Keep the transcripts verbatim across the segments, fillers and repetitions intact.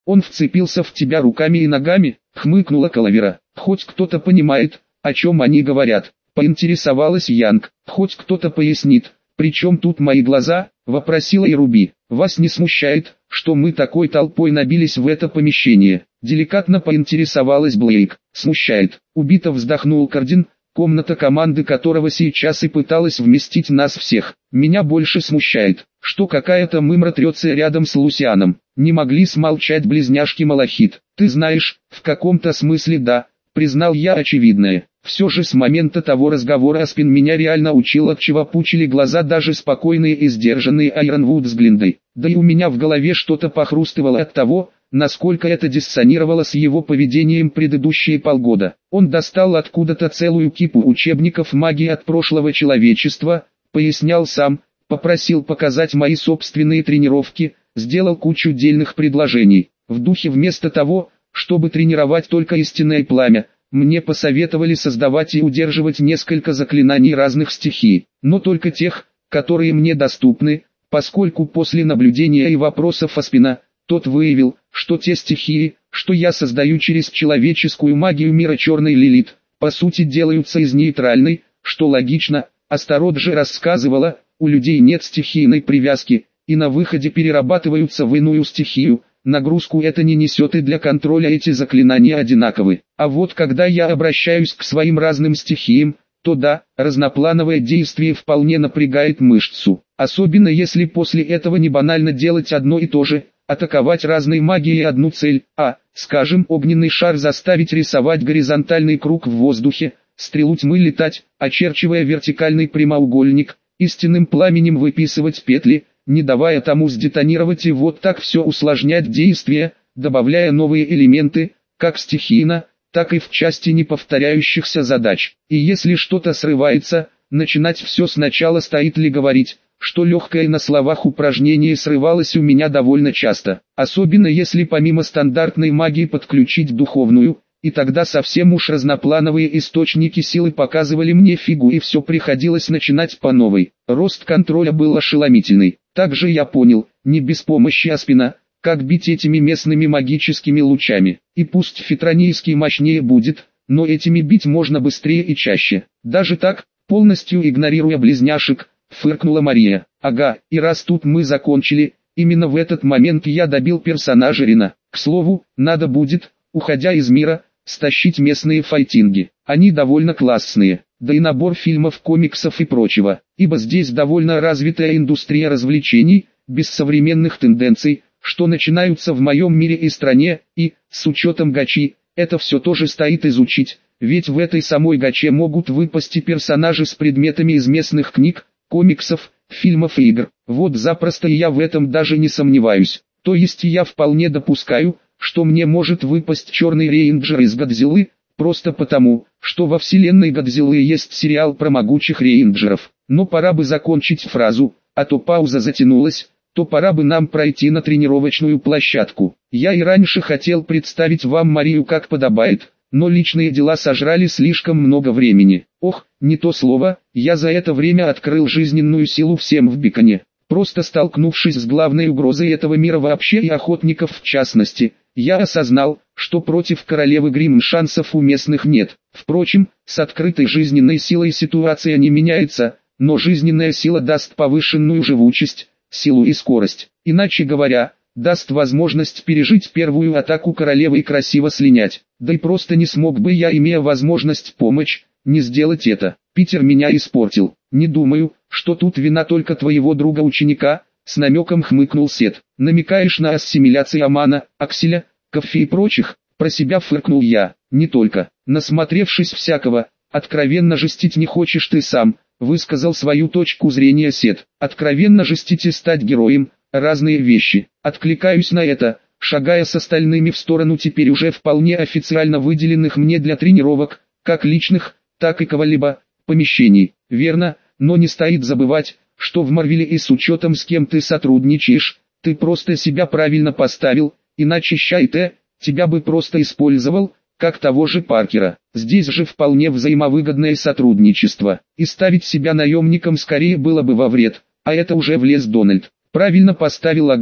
Он вцепился в тебя руками и ногами, хмыкнула Калавера. Хоть кто-то понимает, о чем они говорят, поинтересовалась Янг. Хоть кто-то пояснит, при чем тут мои глаза, вопросила и Руби. Вас не смущает, что мы такой толпой набились в это помещение? Деликатно поинтересовалась Блейк. Смущает. Убито вздохнул Кардин, комната команды которого сейчас и пыталась вместить нас всех. Меня больше смущает, что какая-то мымра трется рядом с Лусианом. Не могли смолчать близняшки Малахит. Ты знаешь, в каком-то смысле да, признал я очевидное. Все же с момента того разговора Аспин меня реально учил, от чего пучили глаза даже спокойные и сдержанные Айронвуд с Глиндой. Да и у меня в голове что-то похрустывало от того, насколько это диссонировало с его поведением предыдущие полгода. Он достал откуда-то целую кипу учебников магии от прошлого человечества, пояснял сам, попросил показать мои собственные тренировки, сделал кучу дельных предложений. В духе вместо того, чтобы тренировать только истинное пламя, мне посоветовали создавать и удерживать несколько заклинаний разных стихий, но только тех, которые мне доступны, поскольку после наблюдения и вопросов Аспина, тот выявил, что те стихии, что я создаю через человеческую магию мира Черной Лилит, по сути делаются из нейтральной, что логично. Астарот же рассказывала, у людей нет стихийной привязки, и на выходе перерабатываются в иную стихию. Нагрузку это не несет, и для контроля эти заклинания одинаковы. А вот когда я обращаюсь к своим разным стихиям, то да, разноплановое действие вполне напрягает мышцу. Особенно если после этого не банально делать одно и то же, атаковать разной магией одну цель, а, скажем, огненный шар заставить рисовать горизонтальный круг в воздухе, стрелу тьмы летать, очерчивая вертикальный прямоугольник, истинным пламенем выписывать петли, не давая тому сдетонировать, и вот так все усложнять действие, добавляя новые элементы, как стихийно, так и в части неповторяющихся задач. И если что-то срывается, начинать все сначала. Стоит ли говорить, что легкое на словах упражнение срывалось у меня довольно часто, особенно если помимо стандартной магии подключить духовную, и тогда совсем уж разноплановые источники силы показывали мне фигу, и все приходилось начинать по новой. Рост контроля был ошеломительный. Также я понял, не без помощи Аспина, как бить этими местными магическими лучами. И пусть фитронийский мощнее будет, но этими бить можно быстрее и чаще. Даже так, полностью игнорируя близняшек, фыркнула Мария. Ага, и раз тут мы закончили, именно в этот момент я добил персонажа Рина. К слову, надо будет, уходя из мира, стащить местные файтинги. Они довольно классные, да и набор фильмов, комиксов и прочего, ибо здесь довольно развитая индустрия развлечений, без современных тенденций, что начинаются в моем мире и стране, и, с учетом гачи, это все тоже стоит изучить, ведь в этой самой гаче могут выпасть персонажи с предметами из местных книг, комиксов, фильмов и игр. Вот запросто, и я в этом даже не сомневаюсь. То есть я вполне допускаю, что мне может выпасть черный рейнджер из Годзиллы, просто потому, что во вселенной Годзиллы есть сериал про могучих рейнджеров. Но пора бы закончить фразу, а то пауза затянулась, то пора бы нам пройти на тренировочную площадку. Я и раньше хотел представить вам Марию как подобает, но личные дела сожрали слишком много времени. Ох, не то слово, я за это время открыл жизненную силу всем в Биконе. Просто столкнувшись с главной угрозой этого мира вообще и охотников в частности, я осознал, что против королевы Гримм шансов у местных нет. Впрочем, с открытой жизненной силой ситуация не меняется, но жизненная сила даст повышенную живучесть, силу и скорость. Иначе говоря, даст возможность пережить первую атаку королевы и красиво слинять. Да и просто не смог бы я, имея возможность помочь, не сделать это. Питер меня испортил. Не думаю, что тут вина только твоего друга-ученика, с намеком хмыкнул Сет. Намекаешь на ассимиляцию Амана, Акселя, Кофе и прочих? Про себя фыркнул я. Не только. Насмотревшись всякого, откровенно жестить не хочешь ты сам, высказал свою точку зрения Сет. Откровенно жестить и стать героем – разные вещи. Откликаюсь на это, шагая с остальными в сторону теперь уже вполне официально выделенных мне для тренировок, как личных, так и кого-либо, помещений. Верно, но не стоит забывать, что в Марвеле и с учетом с кем ты сотрудничаешь, ты просто себя правильно поставил, иначе считай, тебя бы просто использовал, как того же Паркера. Здесь же вполне взаимовыгодное сотрудничество, и ставить себя наемником скорее было бы во вред, а это уже влез Дональд. Правильно поставил, ага,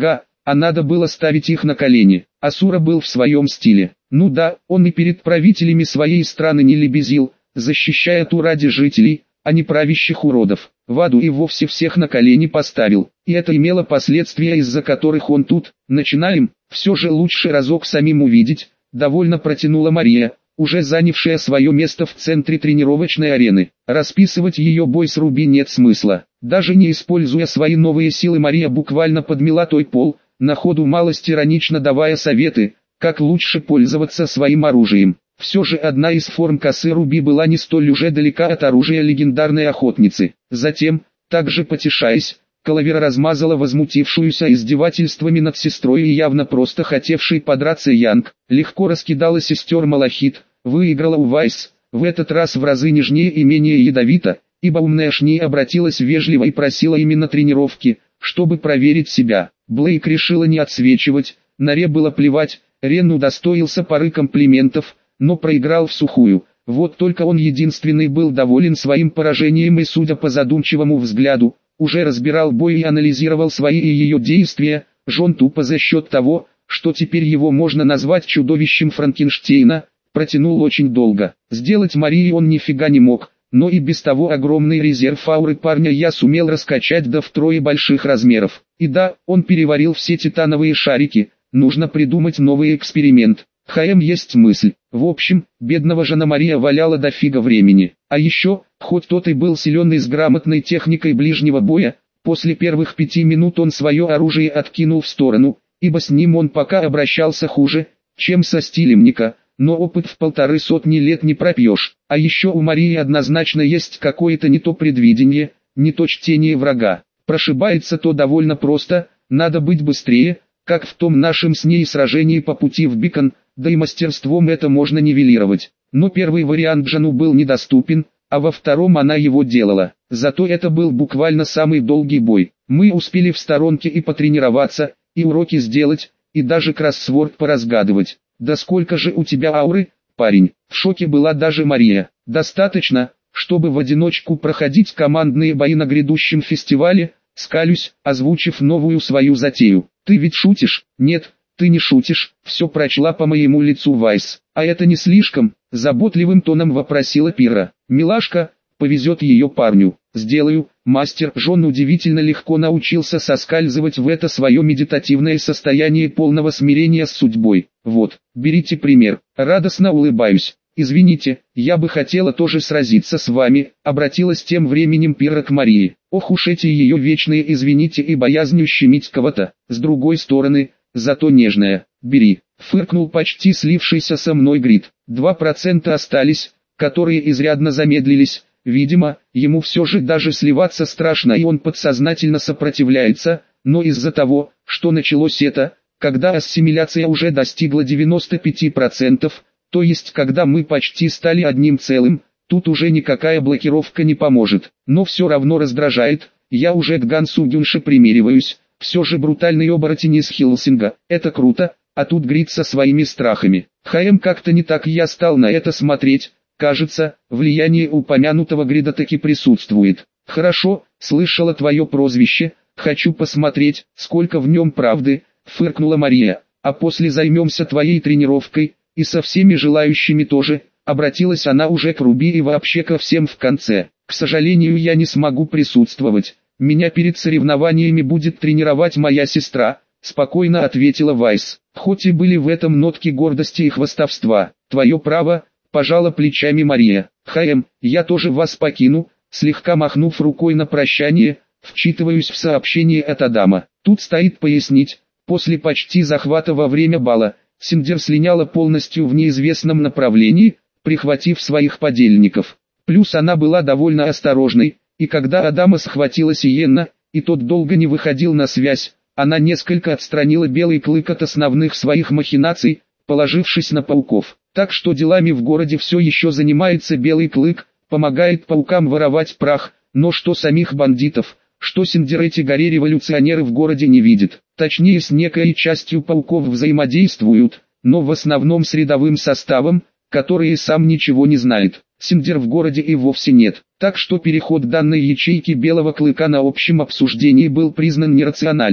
а надо было ставить их на колени. Асура был в своем стиле. Ну да, он и перед правителями своей страны не лебезил, защищая ту ради жителей, а не правящих уродов. В аду и вовсе всех на колени поставил, и это имело последствия, из-за которых он тут. Начинаем, все же лучше разок самим увидеть, довольно протянула Мария, уже занявшая свое место в центре тренировочной арены. Расписывать ее бой с Руби нет смысла. Даже не используя свои новые силы, Мария буквально подмела той пол, на ходу малость иронично давая советы, как лучше пользоваться своим оружием. Все же одна из форм косы Руби была не столь уже далека от оружия легендарной охотницы. Затем, также потешаясь, Калавера размазала возмутившуюся издевательствами над сестрой и явно просто хотевшей подраться Янг, легко раскидала сестер малахит, выиграла у Вайс, в этот раз в разы нежнее и менее ядовито, ибо умная Шни обратилась вежливо и просила именно тренировки, чтобы проверить себя. Блейк решила не отсвечивать, Наре было плевать, Рен удостоился пары комплиментов, но проиграл в сухую. Вот только он единственный был доволен своим поражением и, судя по задумчивому взгляду, уже разбирал бой и анализировал свои и ее действия. Жон тупо за счет того, что теперь его можно назвать чудовищем Франкенштейна, протянул очень долго. Сделать Марии он нифига не мог, но и без того огромный резерв ауры парня я сумел раскачать до втрое больших размеров. И да, он переварил все титановые шарики, нужно придумать новый эксперимент. ХМ есть мысль. В общем, бедного жена Мария валяла дофига времени. А еще, хоть тот и был силен и с грамотной техникой ближнего боя, после первых пяти минут он свое оружие откинул в сторону, ибо с ним он пока обращался хуже, чем со стилем Ника, но опыт в полторы сотни лет не пропьешь. А еще у Марии однозначно есть какое-то не то предвидение, не то чтение врага. Прошибается то довольно просто, надо быть быстрее, как в том нашем с ней сражении по пути в Бикон, да и мастерством это можно нивелировать. Но первый вариант Джану был недоступен, а во втором она его делала. Зато это был буквально самый долгий бой. Мы успели в сторонке и потренироваться, и уроки сделать, и даже кроссворд поразгадывать. Да сколько же у тебя ауры, парень? В шоке была даже Мария. Достаточно, чтобы в одиночку проходить командные бои на грядущем фестивале, скалюсь, озвучив новую свою затею. Ты ведь шутишь? Нет, ты не шутишь, все прочла по моему лицу Вайс. А это не слишком? Заботливым тоном вопросила Пира. Милашка, повезет ее парню. Сделаю. Мастер Жон удивительно легко научился соскальзывать в это свое медитативное состояние полного смирения с судьбой. Вот, берите пример. Радостно улыбаюсь. Извините, я бы хотела тоже сразиться с вами, обратилась тем временем Пира к Марии. Ох уж эти ее вечные извините и боязнь ущемить кого-то. С другой стороны, зато нежная. Бери. Фыркнул почти слившийся со мной Грид. Два процента остались, которые изрядно замедлились. Видимо, ему все же даже сливаться страшно и он подсознательно сопротивляется, но из-за того, что началось это, когда ассимиляция уже достигла девяноста пяти процентов, то есть когда мы почти стали одним целым, тут уже никакая блокировка не поможет. Но все равно раздражает, я уже к Гансу Гюнше примериваюсь, все же брутальный оборотень из Хиллсинга, это круто, а тут Грид со своими страхами. ХМ как-то не так я стал на это смотреть. Кажется, влияние упомянутого Грида таки присутствует. Хорошо, слышала твое прозвище, хочу посмотреть, сколько в нем правды, фыркнула Мария, а после займемся твоей тренировкой, и со всеми желающими тоже, обратилась она уже к Руби и вообще ко всем в конце. К сожалению, я не смогу присутствовать, меня перед соревнованиями будет тренировать моя сестра, спокойно ответила Вайс, хоть и были в этом нотки гордости и хвастовства. Твое право, пожала плечами Мария. ХМ, я тоже вас покину, слегка махнув рукой на прощание, вчитываюсь в сообщение от Адама. Тут стоит пояснить, после почти захвата во время бала, Синдер слиняла полностью в неизвестном направлении, прихватив своих подельников. Плюс она была довольно осторожной, и когда Адама схватила Сиенна, и тот долго не выходил на связь, она несколько отстранила Белый Клык от основных своих махинаций, положившись на пауков. Так что делами в городе все еще занимается Белый Клык, помогает паукам воровать прах, но что самих бандитов, что Синдер эти горе-революционеры в городе не видят. Точнее, с некой частью пауков взаимодействуют, но в основном с рядовым составом, который и сам ничего не знает. Синдер в городе и вовсе нет. Так что переход данной ячейки Белого Клыка на общем обсуждении был признан нерациональным.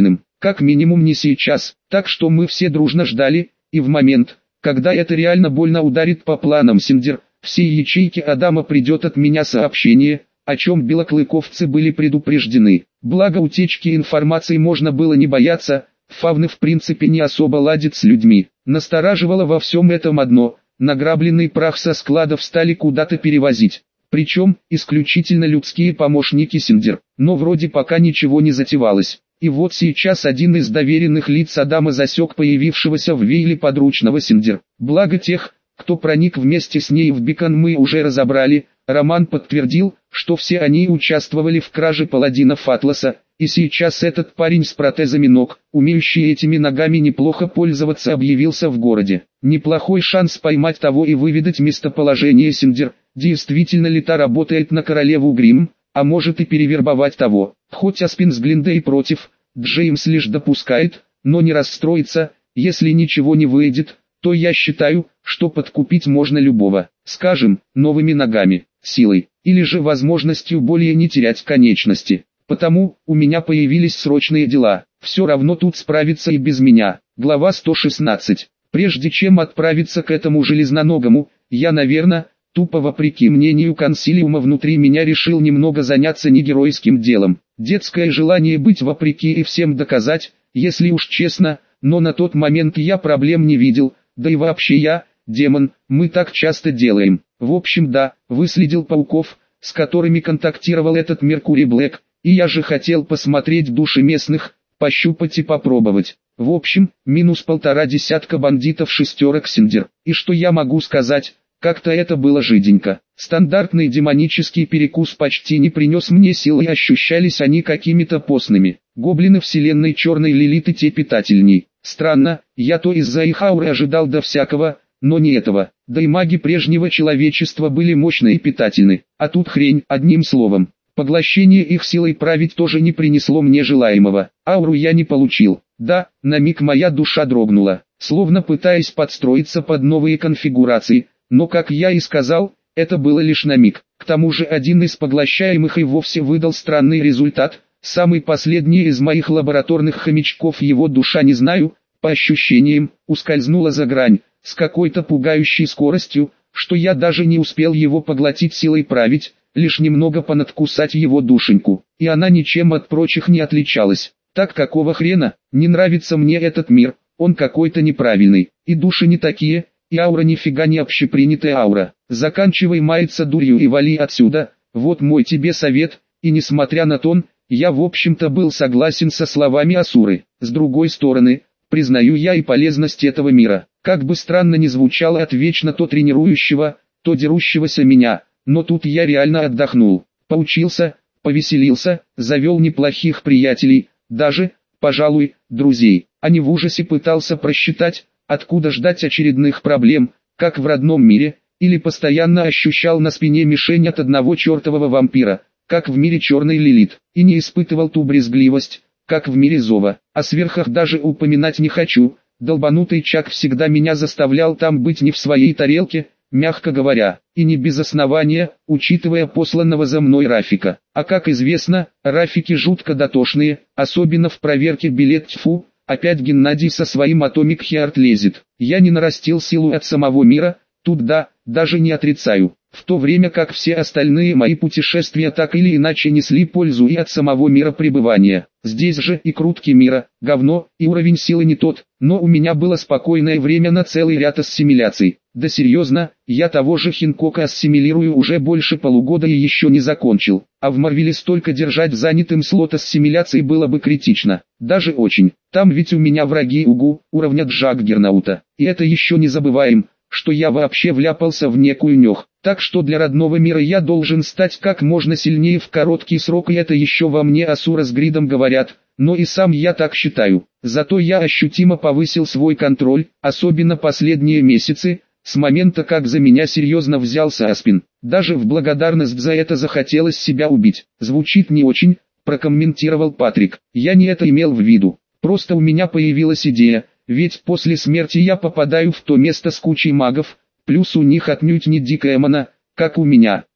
как минимум не сейчас, так что мы все дружно ждали, и в момент, когда это реально больно ударит по планам Синдер, все ячейки Адама придет от меня сообщение, о чем белоклыковцы были предупреждены. Благо утечки информации можно было не бояться, фавны в принципе не особо ладят с людьми. Настораживало во всем этом одно: награбленный прах со складов стали куда-то перевозить. Причем, исключительно людские помощники Синдер. Но вроде пока ничего не затевалось. И вот сейчас один из доверенных лиц Адама засек появившегося в Вейле подручного Синдер. Благо тех, кто проник вместе с ней в Бикон, мы уже разобрали. Роман подтвердил, что все они участвовали в краже паладинов Атласа, и сейчас этот парень с протезами ног, умеющий этими ногами неплохо пользоваться, объявился в городе. Неплохой шанс поймать того и выведать местоположение Синдер, действительно ли та работает на королеву Грим, а может и перевербовать того. Хоть Аспин с Глиндей против, Джеймс лишь допускает, но не расстроится, если ничего не выйдет, то я считаю, что подкупить можно любого, скажем, новыми ногами, силой, или же возможностью более не терять конечности. Потому, у меня появились срочные дела, все равно тут справиться и без меня. Глава сто шестнадцать. Прежде чем отправиться к этому железноногому, я, наверное, тупо вопреки мнению консилиума внутри меня решил немного заняться не геройским делом. Детское желание быть вопреки и всем доказать, если уж честно, но на тот момент я проблем не видел, да и вообще я, демон, мы так часто делаем. В общем да, выследил пауков, с которыми контактировал этот Меркурий Блэк, и я же хотел посмотреть души местных, пощупать и попробовать. В общем, минус полтора десятка бандитов шестерок Синдер. И что я могу сказать, как-то это было жиденько. Стандартный демонический перекус почти не принес мне сил, и ощущались они какими-то постными. Гоблины вселенной черной Лилиты те питательней. Странно, я то из-за их ауры ожидал до всякого, но не этого. Да и маги прежнего человечества были мощны и питательны. А тут хрень, одним словом. Поглощение их силой править тоже не принесло мне желаемого. Ауру я не получил. Да, на миг моя душа дрогнула, словно пытаясь подстроиться под новые конфигурации, но, как я и сказал, это было лишь на миг. К тому же один из поглощаемых и вовсе выдал странный результат. Самый последний из моих лабораторных хомячков, его душа, не знаю, по ощущениям, ускользнула за грань, с какой-то пугающей скоростью, что я даже не успел его поглотить силой править, лишь немного понадкусать его душеньку, и она ничем от прочих не отличалась. Так какого хрена, не нравится мне этот мир, он какой-то неправильный, и души не такие, и аура нифига не общепринятая аура. Заканчивай маяться дурью и вали отсюда, вот мой тебе совет. И несмотря на тон, я в общем-то был согласен со словами Асуры. С другой стороны, признаю я и полезность этого мира. Как бы странно ни звучало от вечно то тренирующего, то дерущегося меня, но тут я реально отдохнул, поучился, повеселился, завел неплохих приятелей, даже, пожалуй, друзей, а не в ужасе пытался просчитать, откуда ждать очередных проблем, как в родном мире, или постоянно ощущал на спине мишень от одного чертового вампира, как в мире черной Лилит, и не испытывал ту брезгливость, как в мире Зова. О сверхах даже упоминать не хочу, долбанутый Чак всегда меня заставлял там быть не в своей тарелке, мягко говоря, и не без основания, учитывая посланного за мной Рафика. А как известно, Рафики жутко дотошные, особенно в проверке билет. Тьфу, опять Геннадий со своим Atomic Heart лезет. Я не нарастил силу от самого мира, тут да, даже не отрицаю. В то время как все остальные мои путешествия так или иначе несли пользу и от самого мира пребывания. Здесь же и крутки мира, говно, и уровень силы не тот, но у меня было спокойное время на целый ряд ассимиляций. Да серьезно, я того же Хинкока ассимилирую уже больше полугода и еще не закончил. А в Марвеле столько держать занятым слот ассимиляции было бы критично. Даже очень. Там ведь у меня враги угу, уровня Джаггернаута. И это еще не забываем, что я вообще вляпался в некую нёх. Так что для родного мира я должен стать как можно сильнее в короткий срок, и это еще во мне Асура с Гридом говорят, но и сам я так считаю. Зато я ощутимо повысил свой контроль, особенно последние месяцы, с момента как за меня серьезно взялся Аспин. Даже в благодарность за это захотелось себя убить. Звучит не очень, прокомментировал Патрик. Я не это имел в виду. Просто у меня появилась идея, ведь после смерти я попадаю в то место с кучей магов, плюс у них отнюдь не дикая мана, как у меня.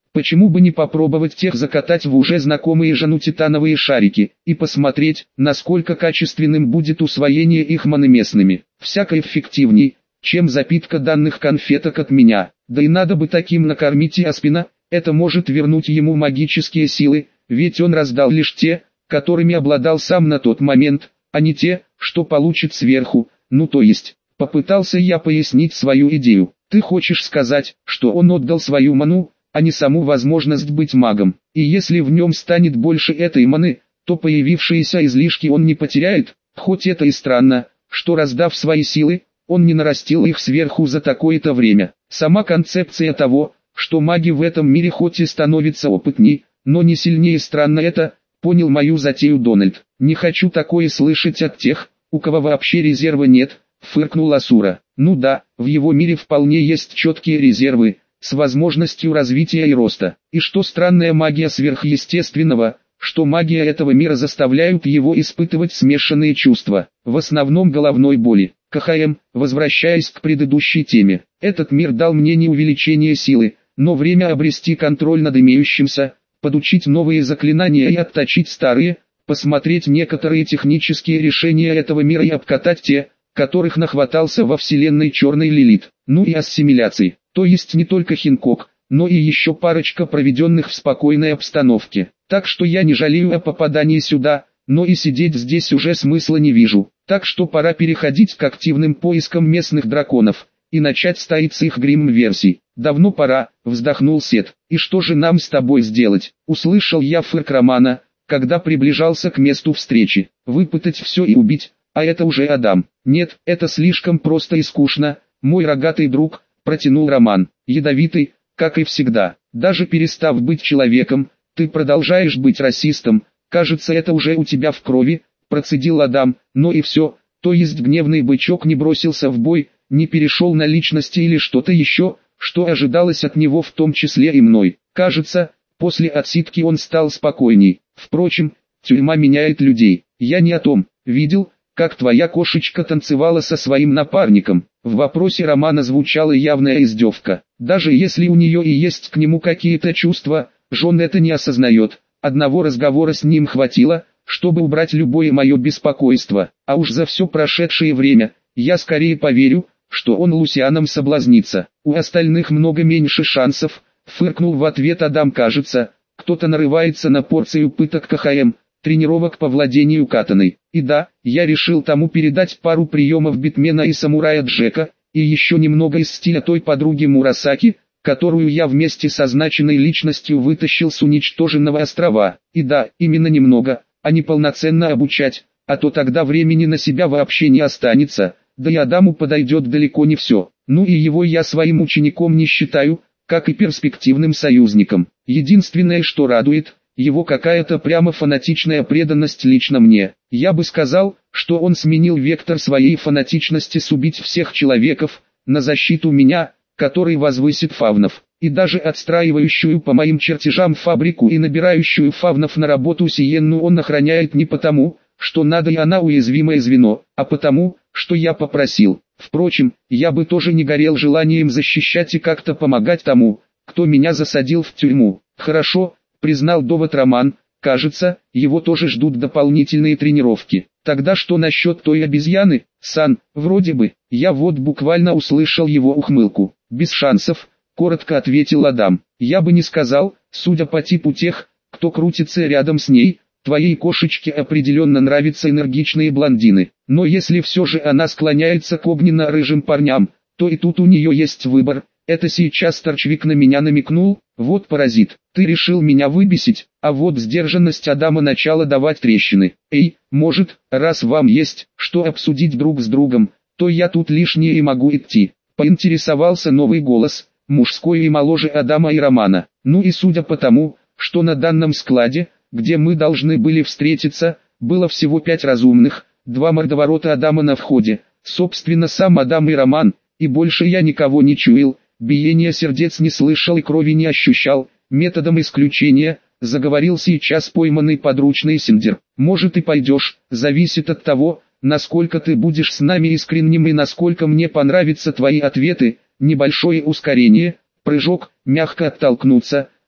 Почему бы не попробовать тех закатать в уже знакомые жену титановые шарики, и посмотреть, насколько качественным будет усвоение их маноместными. Всяко эффективней, чем запитка данных конфеток от меня. Да и надо бы таким накормить и Аспина, это может вернуть ему магические силы, ведь он раздал лишь те, которыми обладал сам на тот момент, а не те, что получит сверху, ну то есть, попытался я пояснить свою идею. Ты хочешь сказать, что он отдал свою ману, а не саму возможность быть магом, и если в нем станет больше этой маны, то появившиеся излишки он не потеряет, хоть это и странно, что раздав свои силы, он не нарастил их сверху за такое-то время. Сама концепция того, что маги в этом мире хоть и становятся опытней, но не сильнее, странно это, понял мою затею Дональд. Не хочу такое слышать от тех, у кого вообще резерва нет, фыркнул Асура. Ну да, в его мире вполне есть четкие резервы, с возможностью развития и роста. И что странная магия сверхъестественного, что магия этого мира заставляют его испытывать смешанные чувства, в основном головной боли. КХМ, возвращаясь к предыдущей теме, этот мир дал мне не увеличение силы, но время обрести контроль над имеющимся, подучить новые заклинания и отточить старые, посмотреть некоторые технические решения этого мира и обкатать те, которых нахватался во вселенной Черной Лилит. Ну и ассимиляции, то есть не только Хинкок, но и еще парочка проведенных в спокойной обстановке. Так что я не жалею о попадании сюда, но и сидеть здесь уже смысла не вижу. Так что пора переходить к активным поискам местных драконов, и начать ставить с их грим-версий. Давно пора, вздохнул Сет. И что же нам с тобой сделать? Услышал я фырк Романа, когда приближался к месту встречи. Выпытать все и убить, а это уже Адам. Нет, это слишком просто и скучно, мой рогатый друг, протянул Роман. Ядовитый, как и всегда. Даже перестав быть человеком, ты продолжаешь быть расистом, кажется, это уже у тебя в крови, процедил Адам, но и все, то есть гневный бычок не бросился в бой, не перешел на личности или что-то еще, что ожидалось от него в том числе и мной. Кажется, после отсидки он стал спокойней. Впрочем, тюрьма меняет людей. Я не о том. Видел, как твоя кошечка танцевала со своим напарником? В вопросе Романа звучала явная издевка. Даже если у нее и есть к нему какие-то чувства, Жон это не осознает. Одного разговора с ним хватило, чтобы убрать любое мое беспокойство. А уж за все прошедшее время, я скорее поверю, что он Лусианом соблазнится. У остальных много меньше шансов, фыркнул в ответ Адам. Кажется, кто-то нарывается на порцию пыток КХМ, тренировок по владению катаной. И да, я решил тому передать пару приемов Битмена и самурая Джека, и еще немного из стиля той подруги Мурасаки, которую я вместе со значенной личностью вытащил с уничтоженного острова. И да, именно немного, а не полноценно обучать, а то тогда времени на себя вообще не останется. Да и Адаму подойдет далеко не все. Ну и его я своим учеником не считаю, как и перспективным союзником. Единственное, что радует, его какая-то прямо фанатичная преданность лично мне. Я бы сказал, что он сменил вектор своей фанатичности с убить всех человеков, на защиту меня, который возвысит фавнов. И даже отстраивающую по моим чертежам фабрику и набирающую фавнов на работу Сиенну он охраняет не потому, что надо и она уязвимое звено, а потому, что я попросил. Впрочем, я бы тоже не горел желанием защищать и как-то помогать тому, кто меня засадил в тюрьму. Хорошо, признал довод Роман, кажется, его тоже ждут дополнительные тренировки. Тогда что насчет той обезьяны, Сан? Вроде бы, я вот буквально услышал его ухмылку. Без шансов, коротко ответил Адам. Я бы не сказал, судя по типу тех, кто крутится рядом с ней. Твоей кошечке определенно нравятся энергичные блондины, но если все же она склоняется к огненно-рыжим парням, то и тут у нее есть выбор. Это сейчас торчвик на меня намекнул, вот паразит, ты решил меня выбесить, а вот сдержанность Адама начала давать трещины. Эй, может, раз вам есть, что обсудить друг с другом, то я тут лишнее и могу идти. Поинтересовался новый голос, мужской и моложе Адама и Романа. Ну и судя по тому, что на данном складе, где мы должны были встретиться, было всего пять разумных, два мордоворота Адама на входе, собственно сам Адам и Роман, и больше я никого не чуял, биения сердец не слышал и крови не ощущал, методом исключения, заговорил сейчас пойманный подручный Синдер. Может и пойдешь, зависит от того, насколько ты будешь с нами искренним и насколько мне понравятся твои ответы, небольшое ускорение, прыжок, мягко оттолкнуться,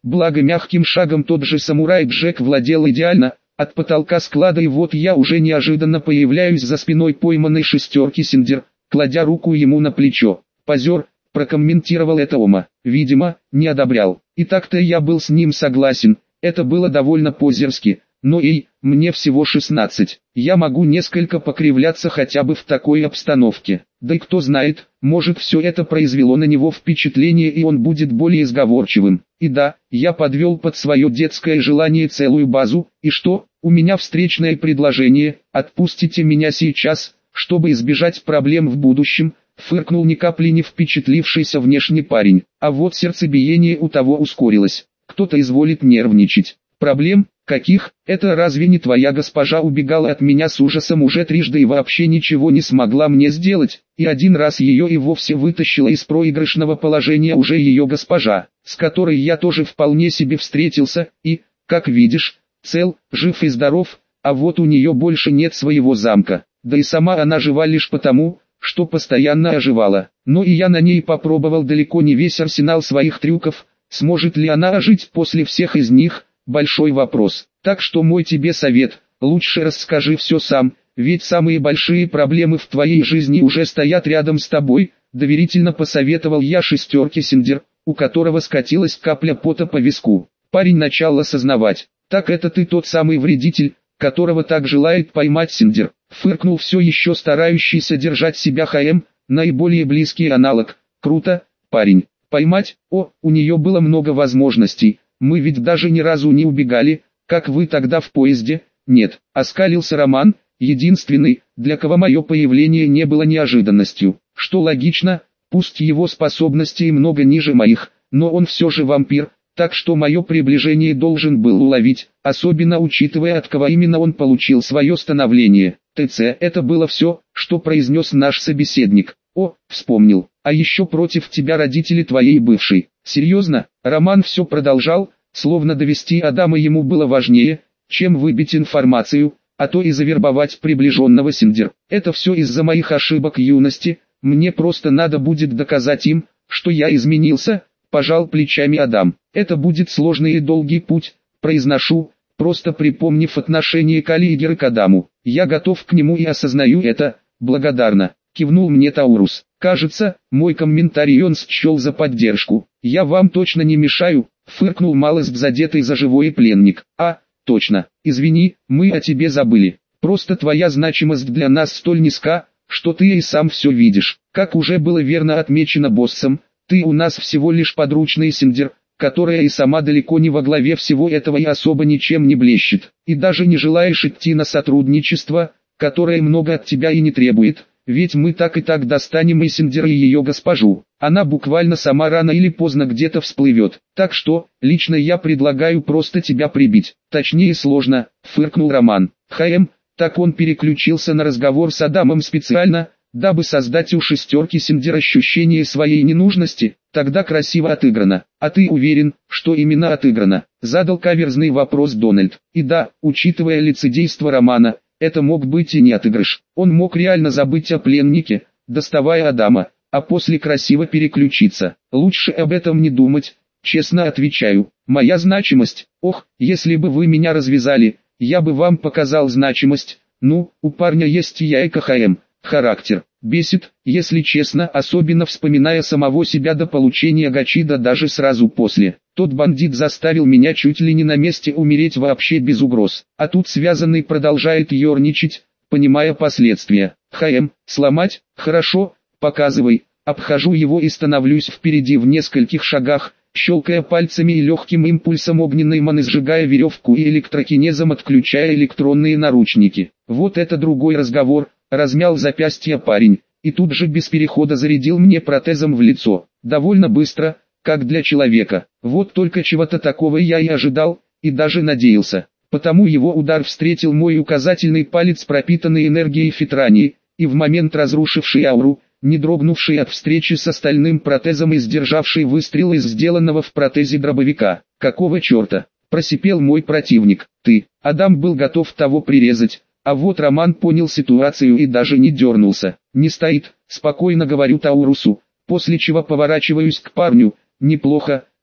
благо мягким шагом тот же самурай Джек владел идеально, от потолка склада, и вот я уже неожиданно появляюсь за спиной пойманной шестерки Синдер, кладя руку ему на плечо. «Позер», прокомментировал это Ома, видимо, не одобрял. И так-то я был с ним согласен, это было довольно позерски. Но эй, мне всего шестнадцать, я могу несколько покривляться хотя бы в такой обстановке. Да и кто знает, может все это произвело на него впечатление и он будет более сговорчивым. И да, я подвел под свое детское желание целую базу, и что, у меня встречное предложение, отпустите меня сейчас, чтобы избежать проблем в будущем, фыркнул ни капли не впечатлившийся внешне парень. А вот сердцебиение у того ускорилось, кто-то изволит нервничать. Проблем? Каких? Это разве не твоя госпожа убегала от меня с ужасом уже трижды и вообще ничего не смогла мне сделать, и один раз ее и вовсе вытащила из проигрышного положения уже ее госпожа, с которой я тоже вполне себе встретился, и, как видишь, цел, жив и здоров, а вот у нее больше нет своего замка, да и сама она жива лишь потому, что постоянно оживала. Но и я на ней попробовал далеко не весь арсенал своих трюков, сможет ли она ожить после всех из них? Большой вопрос. Так что мой тебе совет, лучше расскажи все сам, ведь самые большие проблемы в твоей жизни уже стоят рядом с тобой, доверительно посоветовал я шестерке Синдер, у которого скатилась капля пота по виску. Парень начал осознавать, так это ты тот самый вредитель, которого так желает поймать Синдер, фыркнул все еще старающийся держать себя ХМ, наиболее близкий аналог. Круто, парень, поймать, о, у нее было много возможностей. Мы ведь даже ни разу не убегали, как вы тогда в поезде, нет, оскалился Роман, единственный, для кого мое появление не было неожиданностью, что логично, пусть его способности и много ниже моих, но он все же вампир, так что мое приближение должен был уловить, особенно учитывая, от кого именно он получил свое становление. ТЦ, это было все, что произнес наш собеседник. О, вспомнил, а еще против тебя родители твоей бывшей. Серьезно, Роман все продолжал, словно довести Адама ему было важнее, чем выбить информацию, а то и завербовать приближенного Синдер. Это все из-за моих ошибок юности, мне просто надо будет доказать им, что я изменился, пожал плечами Адам. Это будет сложный и долгий путь, произношу, просто припомнив отношение Каллигера к Адаму. Я готов к нему и осознаю это, благодарно. Кивнул мне Таурус. Кажется, мой комментарий он счел за поддержку. Я вам точно не мешаю, фыркнул малость задетый за живой пленник. А, точно, извини, мы о тебе забыли. Просто твоя значимость для нас столь низка, что ты и сам все видишь. Как уже было верно отмечено боссом, ты у нас всего лишь подручный Синдер, которая и сама далеко не во главе всего этого и особо ничем не блещет. И даже не желаешь идти на сотрудничество, которое много от тебя и не требует. Ведь мы так и так достанем и Синдера, и ее госпожу. Она буквально сама рано или поздно где-то всплывет. Так что, лично я предлагаю просто тебя прибить. Точнее сложно, фыркнул Роман. ХМ, так он переключился на разговор с Адамом специально, дабы создать у шестерки Синдер ощущение своей ненужности. Тогда красиво отыграно. А ты уверен, что именно отыграно? Задал каверзный вопрос Дональд. И да, учитывая лицедейство Романа, это мог быть и не отыгрыш. Он мог реально забыть о пленнике, доставая Адама, а после красиво переключиться. Лучше об этом не думать, честно отвечаю. Моя значимость, ох, если бы вы меня развязали, я бы вам показал значимость. Ну, у парня есть яйка ХМ, характер. Бесит, если честно, особенно вспоминая самого себя до получения гачида даже сразу после. Тот бандит заставил меня чуть ли не на месте умереть вообще без угроз. А тут связанный продолжает ерничать, понимая последствия. ХМ, сломать? Хорошо, показывай. Обхожу его и становлюсь впереди в нескольких шагах, щелкая пальцами и легким импульсом огненной маны сжигая веревку и электрокинезом отключая электронные наручники. Вот это другой разговор. Размял запястье парень, и тут же без перехода зарядил мне протезом в лицо. Довольно быстро, как для человека. Вот только чего-то такого я и ожидал, и даже надеялся. Потому его удар встретил мой указательный палец, пропитанный энергией фитрании, и в момент разрушивший ауру, не дрогнувший от встречи с остальным протезом и сдержавший выстрел из сделанного в протезе дробовика. Какого черта? Просипел мой противник. Ты, Адам, был готов того прирезать. А вот Роман понял ситуацию и даже не дернулся. Не стоит, спокойно говорю Таурусу, после чего поворачиваюсь к парню. Неплохо,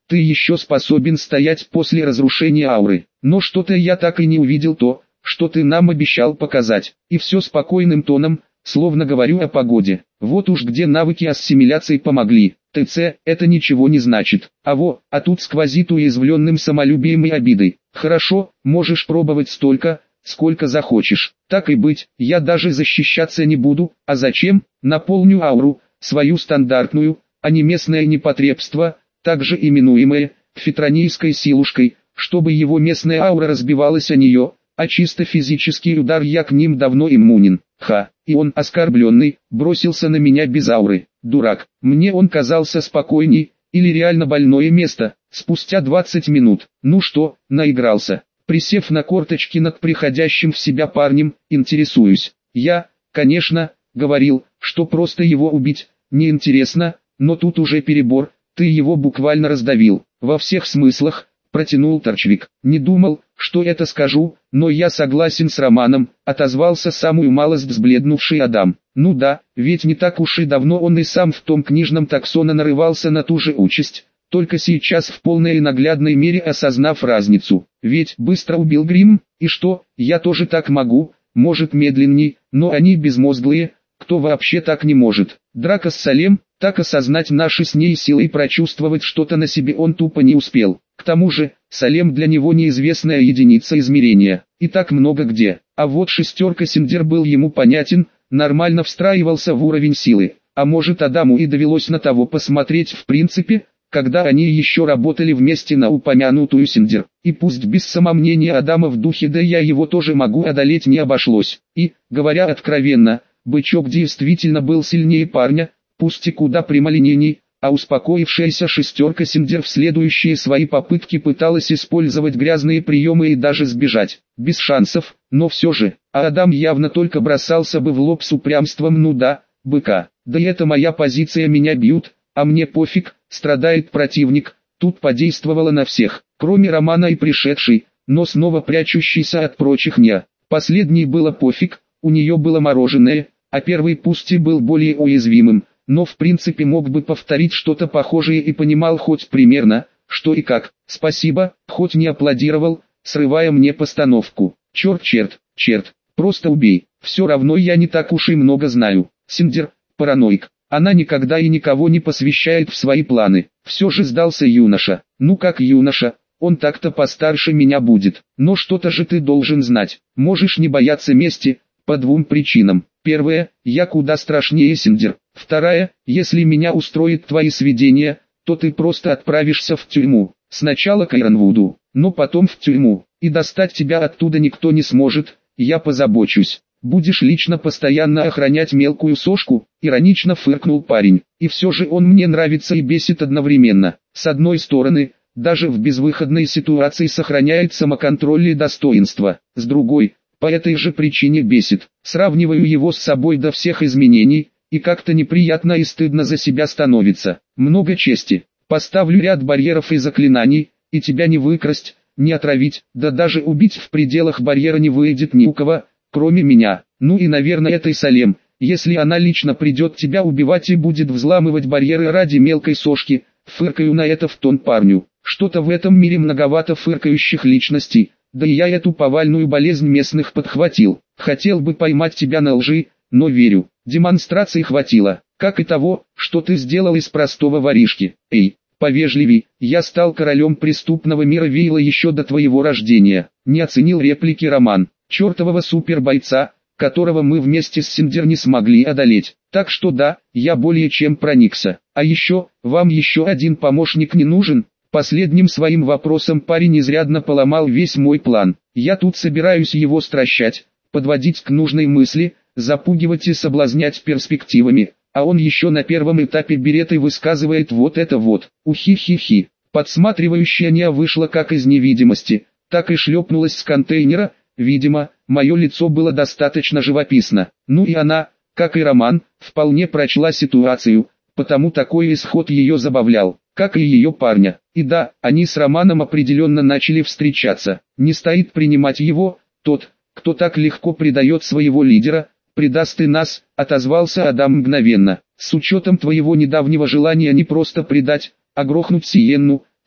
ты еще способен стоять после разрушения ауры. Но что-то я так и не увидел то, что ты нам обещал показать. И все спокойным тоном, словно говорю о погоде. Вот уж где навыки ассимиляции помогли. ТЦ, это ничего не значит. А во, а тут сквозит уязвленным самолюбием и обидой. Хорошо, можешь пробовать столько, сколько захочешь. Так и быть, я даже защищаться не буду. А зачем? Наполню ауру, свою стандартную, а не местное непотребство, также именуемое фитронийской силушкой, чтобы его местная аура разбивалась о нее, а чисто физический удар я к ним давно иммунен. Ха, и он, оскорбленный, бросился на меня без ауры. Дурак, мне он казался спокойней, или реально больное место. Спустя двадцать минут, ну что, наигрался. Присев на корточки над приходящим в себя парнем, интересуюсь. Я, конечно, говорил, что просто его убить, неинтересно, но тут уже перебор, ты его буквально раздавил. Во всех смыслах, протянул Торчвик. Не думал, что это скажу, но я согласен с Романом, отозвался самую малость взбледнувший Адам. Ну да, ведь не так уж и давно он и сам в том книжном таксона нарывался на ту же участь, только сейчас в полной и наглядной мере осознав разницу. Ведь быстро убил Грим, и что, я тоже так могу, может медленней, но они безмозглые, кто вообще так не может. Драка с Салем, так осознать наши с ней силы и прочувствовать что-то на себе он тупо не успел. К тому же, Салем для него неизвестная единица измерения, и так много где. А вот шестерка Синдер был ему понятен, нормально встраивался в уровень силы. А может Адаму и довелось на того посмотреть в принципе, когда они еще работали вместе на упомянутую Синдер. И пусть без самомнения Адама в духе да я его тоже могу одолеть не обошлось. И, говоря откровенно, бычок действительно был сильнее парня, пусть и куда прямолинейней, а успокоившаяся шестерка Синдер в следующие свои попытки пыталась использовать грязные приемы и даже сбежать. Без шансов, но все же, а Адам явно только бросался бы в лоб с упрямством ну да, быка. Да и это моя позиция, меня бьют, а мне пофиг, страдает противник. Тут подействовало на всех, кроме Романа и пришедшей, но снова прячущейся от прочих не. Последней было пофиг, у нее было мороженое, а первый пусть и был более уязвимым, но в принципе мог бы повторить что-то похожее и понимал хоть примерно, что и как. Спасибо, хоть не аплодировал, срывая мне постановку. Черт, черт, черт, просто убей, все равно я не так уж и много знаю. Синдер, параноик, она никогда и никого не посвящает в свои планы. Все же сдался юноша. Ну как юноша, он так-то постарше меня будет. Но что-то же ты должен знать, можешь не бояться мести, по двум причинам. Первая, я куда страшнее Синдер. Вторая, если меня устроит твои сведения, то ты просто отправишься в тюрьму. Сначала к Айронвуду, но потом в тюрьму. И достать тебя оттуда никто не сможет, я позабочусь. Будешь лично постоянно охранять мелкую сошку, иронично фыркнул парень. И все же он мне нравится и бесит одновременно. С одной стороны, даже в безвыходной ситуации сохраняет самоконтроль и достоинство. С другой, по этой же причине бесит. Сравниваю его с собой до всех изменений, и как-то неприятно и стыдно за себя становится. Много чести. Поставлю ряд барьеров и заклинаний, и тебя не выкрасть, не отравить, да даже убить в пределах барьера не выйдет ни у кого, кроме меня. Ну и наверное этой Салем, если она лично придет тебя убивать и будет взламывать барьеры ради мелкой сошки, фыркаю на это в тон парню. Что-то в этом мире многовато фыркающих личностей. Да и я эту повальную болезнь местных подхватил. Хотел бы поймать тебя на лжи, но верю, демонстрации хватило, как и того, что ты сделал из простого воришки. Эй, повежливей, я стал королем преступного мира Вейла еще до твоего рождения. Не оценил реплики Роман, чертового супербойца, которого мы вместе с Синдер не смогли одолеть. Так что да, я более чем проникся. А еще, вам еще один помощник не нужен? Последним своим вопросом парень изрядно поломал весь мой план. Я тут собираюсь его стращать, подводить к нужной мысли, запугивать и соблазнять перспективами, а он еще на первом этапе берет и высказывает вот это вот. Ухи-хи-хи. Подсматривающая Ния вышла как из невидимости, так и шлепнулась с контейнера. Видимо, мое лицо было достаточно живописно. Ну и она, как и Роман, вполне прочла ситуацию, потому такой исход ее забавлял, как и ее парня. И да, они с Романом определенно начали встречаться. Не стоит принимать его, тот, кто так легко предает своего лидера, предаст и нас, отозвался Адам мгновенно. С учетом твоего недавнего желания не просто предать, а грохнуть Сиенну,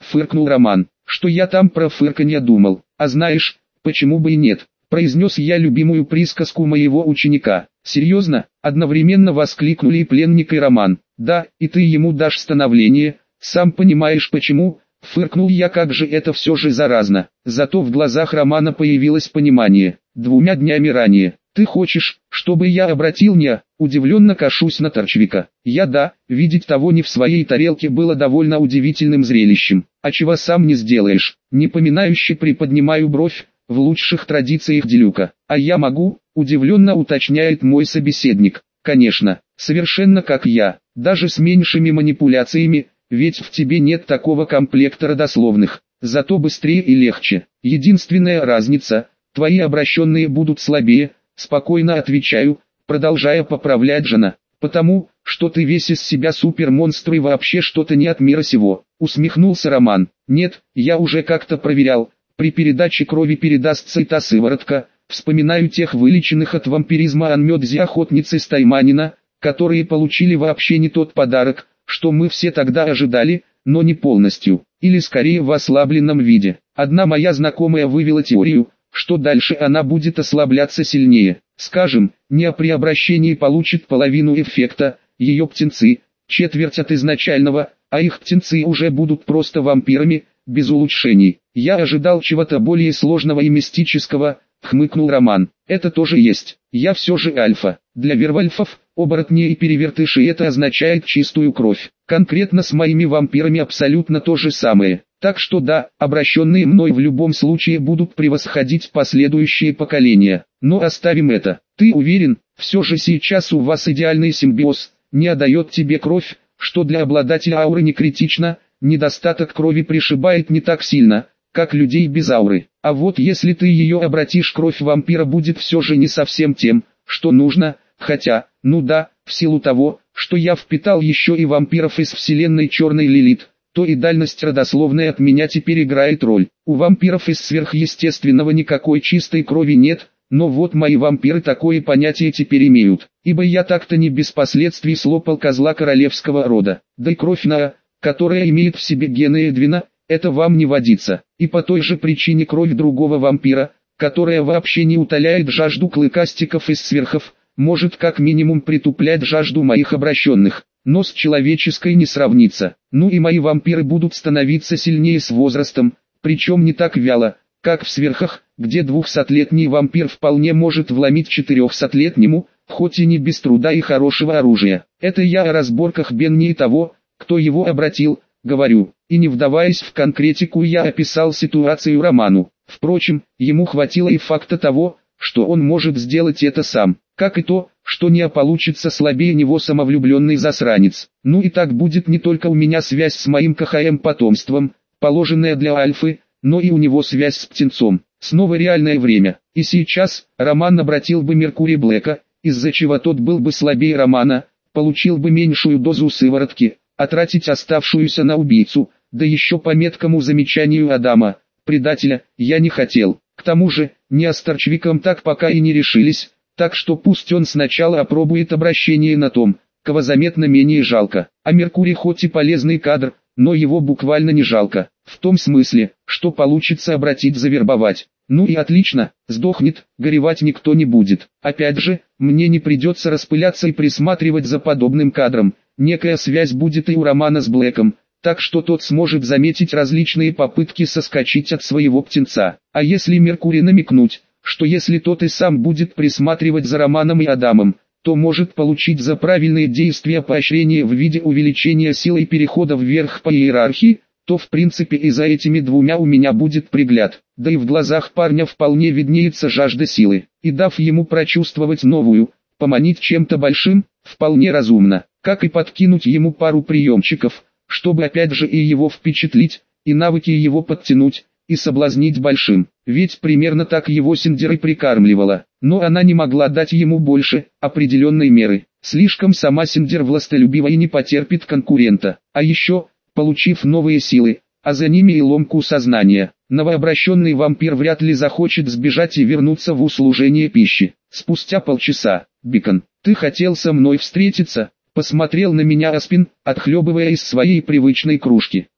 фыркнул Роман. Что я там про фырканье думал, а знаешь, почему бы и нет, произнес я любимую присказку моего ученика. Серьезно, одновременно воскликнули и пленник и Роман. Да, и ты ему дашь становление, сам понимаешь почему, фыркнул я, как же это все же заразно. Зато в глазах Романа появилось понимание. Двумя днями ранее. Ты хочешь, чтобы я обратил не? Удивленно кашусь на Торчвика. Я да, видеть того не в своей тарелке было довольно удивительным зрелищем. А чего сам не сделаешь? Непоминающе приподнимаю бровь, в лучших традициях Делюка. А я могу, удивленно уточняет мой собеседник. Конечно, совершенно как я, даже с меньшими манипуляциями, ведь в тебе нет такого комплекта родословных. Зато быстрее и легче. Единственная разница, твои обращенные будут слабее, спокойно отвечаю, продолжая поправлять жена. Потому, что ты весь из себя супермонстр и вообще что-то не от мира сего. Усмехнулся Роман. Нет, я уже как-то проверял. При передаче крови передастся и та сыворотка. Вспоминаю тех вылеченных от вампиризма Анмёдзи охотниц из Тайманина, которые получили вообще не тот подарок, что мы все тогда ожидали, но не полностью, или скорее в ослабленном виде. Одна моя знакомая вывела теорию, что дальше она будет ослабляться сильнее. Скажем, не при обращении получит половину эффекта, ее птенцы, четверть от изначального, а их птенцы уже будут просто вампирами, без улучшений. Я ожидал чего-то более сложного и мистического, хмыкнул Роман. Это тоже есть. Я все же альфа. Для вервольфов, оборотней и перевертышей это означает чистую кровь. Конкретно с моими вампирами абсолютно то же самое. Так что да, обращенные мной в любом случае будут превосходить последующие поколения. Но оставим это. Ты уверен, все же сейчас у вас идеальный симбиоз, не отдает тебе кровь, что для обладателя ауры не критично, недостаток крови пришибает не так сильно, как людей без ауры. А вот если ты ее обратишь, кровь вампира будет все же не совсем тем, что нужно, хотя, ну да, в силу того, что я впитал еще и вампиров из вселенной Черной Лилит, то и дальность родословной от меня теперь играет роль. У вампиров из сверхъестественного никакой чистой крови нет, но вот мои вампиры такое понятие теперь имеют, ибо я так-то не без последствий слопал козла королевского рода, да и кровь Наа, которая имеет в себе гены Эдвина, это вам не водится, и по той же причине кровь другого вампира, которая вообще не утоляет жажду клыкастиков из сверхов, может как минимум притуплять жажду моих обращенных, но с человеческой не сравнится. Ну и мои вампиры будут становиться сильнее с возрастом, причем не так вяло, как в сверхах, где двухсотлетний вампир вполне может вломить четырехсотлетнему, хоть и не без труда и хорошего оружия. Это я о разборках Бенни и того, кто его обратил, говорю, и не вдаваясь в конкретику я описал ситуацию Роману. Впрочем, ему хватило и факта того, что он может сделать это сам, как и то, что не получится слабее него самовлюбленный засранец. Ну и так будет не только у меня связь с моим КХМ-потомством, положенная для альфы, но и у него связь с птенцом. Снова реальное время. И сейчас, Роман обратил бы Меркурий Блэка, из-за чего тот был бы слабее Романа, получил бы меньшую дозу сыворотки, а тратить оставшуюся на убийцу, да еще по меткому замечанию Адама, предателя, я не хотел. К тому же, не с Торчвиком так пока и не решились, так что пусть он сначала опробует обращение на том, кого заметно менее жалко. А Меркурий хоть и полезный кадр, но его буквально не жалко, в том смысле, что получится обратить, завербовать. Ну и отлично, сдохнет, горевать никто не будет. Опять же, мне не придется распыляться и присматривать за подобным кадром, некая связь будет и у Романа с Блэком, так что тот сможет заметить различные попытки соскочить от своего птенца. А если Меркурий намекнуть, что если тот и сам будет присматривать за Романом и Адамом, то может получить за правильные действия поощрение в виде увеличения силы и перехода вверх по иерархии, то в принципе и за этими двумя у меня будет пригляд. Да и в глазах парня вполне виднеется жажда силы, и дав ему прочувствовать новую, поманить чем-то большим, вполне разумно, как и подкинуть ему пару приемчиков, чтобы опять же и его впечатлить, и навыки его подтянуть, и соблазнить большим, ведь примерно так его Синдер и прикармливала, но она не могла дать ему больше определенной меры, слишком сама Синдер властолюбива и не потерпит конкурента, а еще, получив новые силы, а за ними и ломку сознания, новообращенный вампир вряд ли захочет сбежать и вернуться в услужение пищи. Спустя полчаса, Бикон, ты хотел со мной встретиться? Посмотрел на меня Аспин, отхлебывая из своей привычной кружки.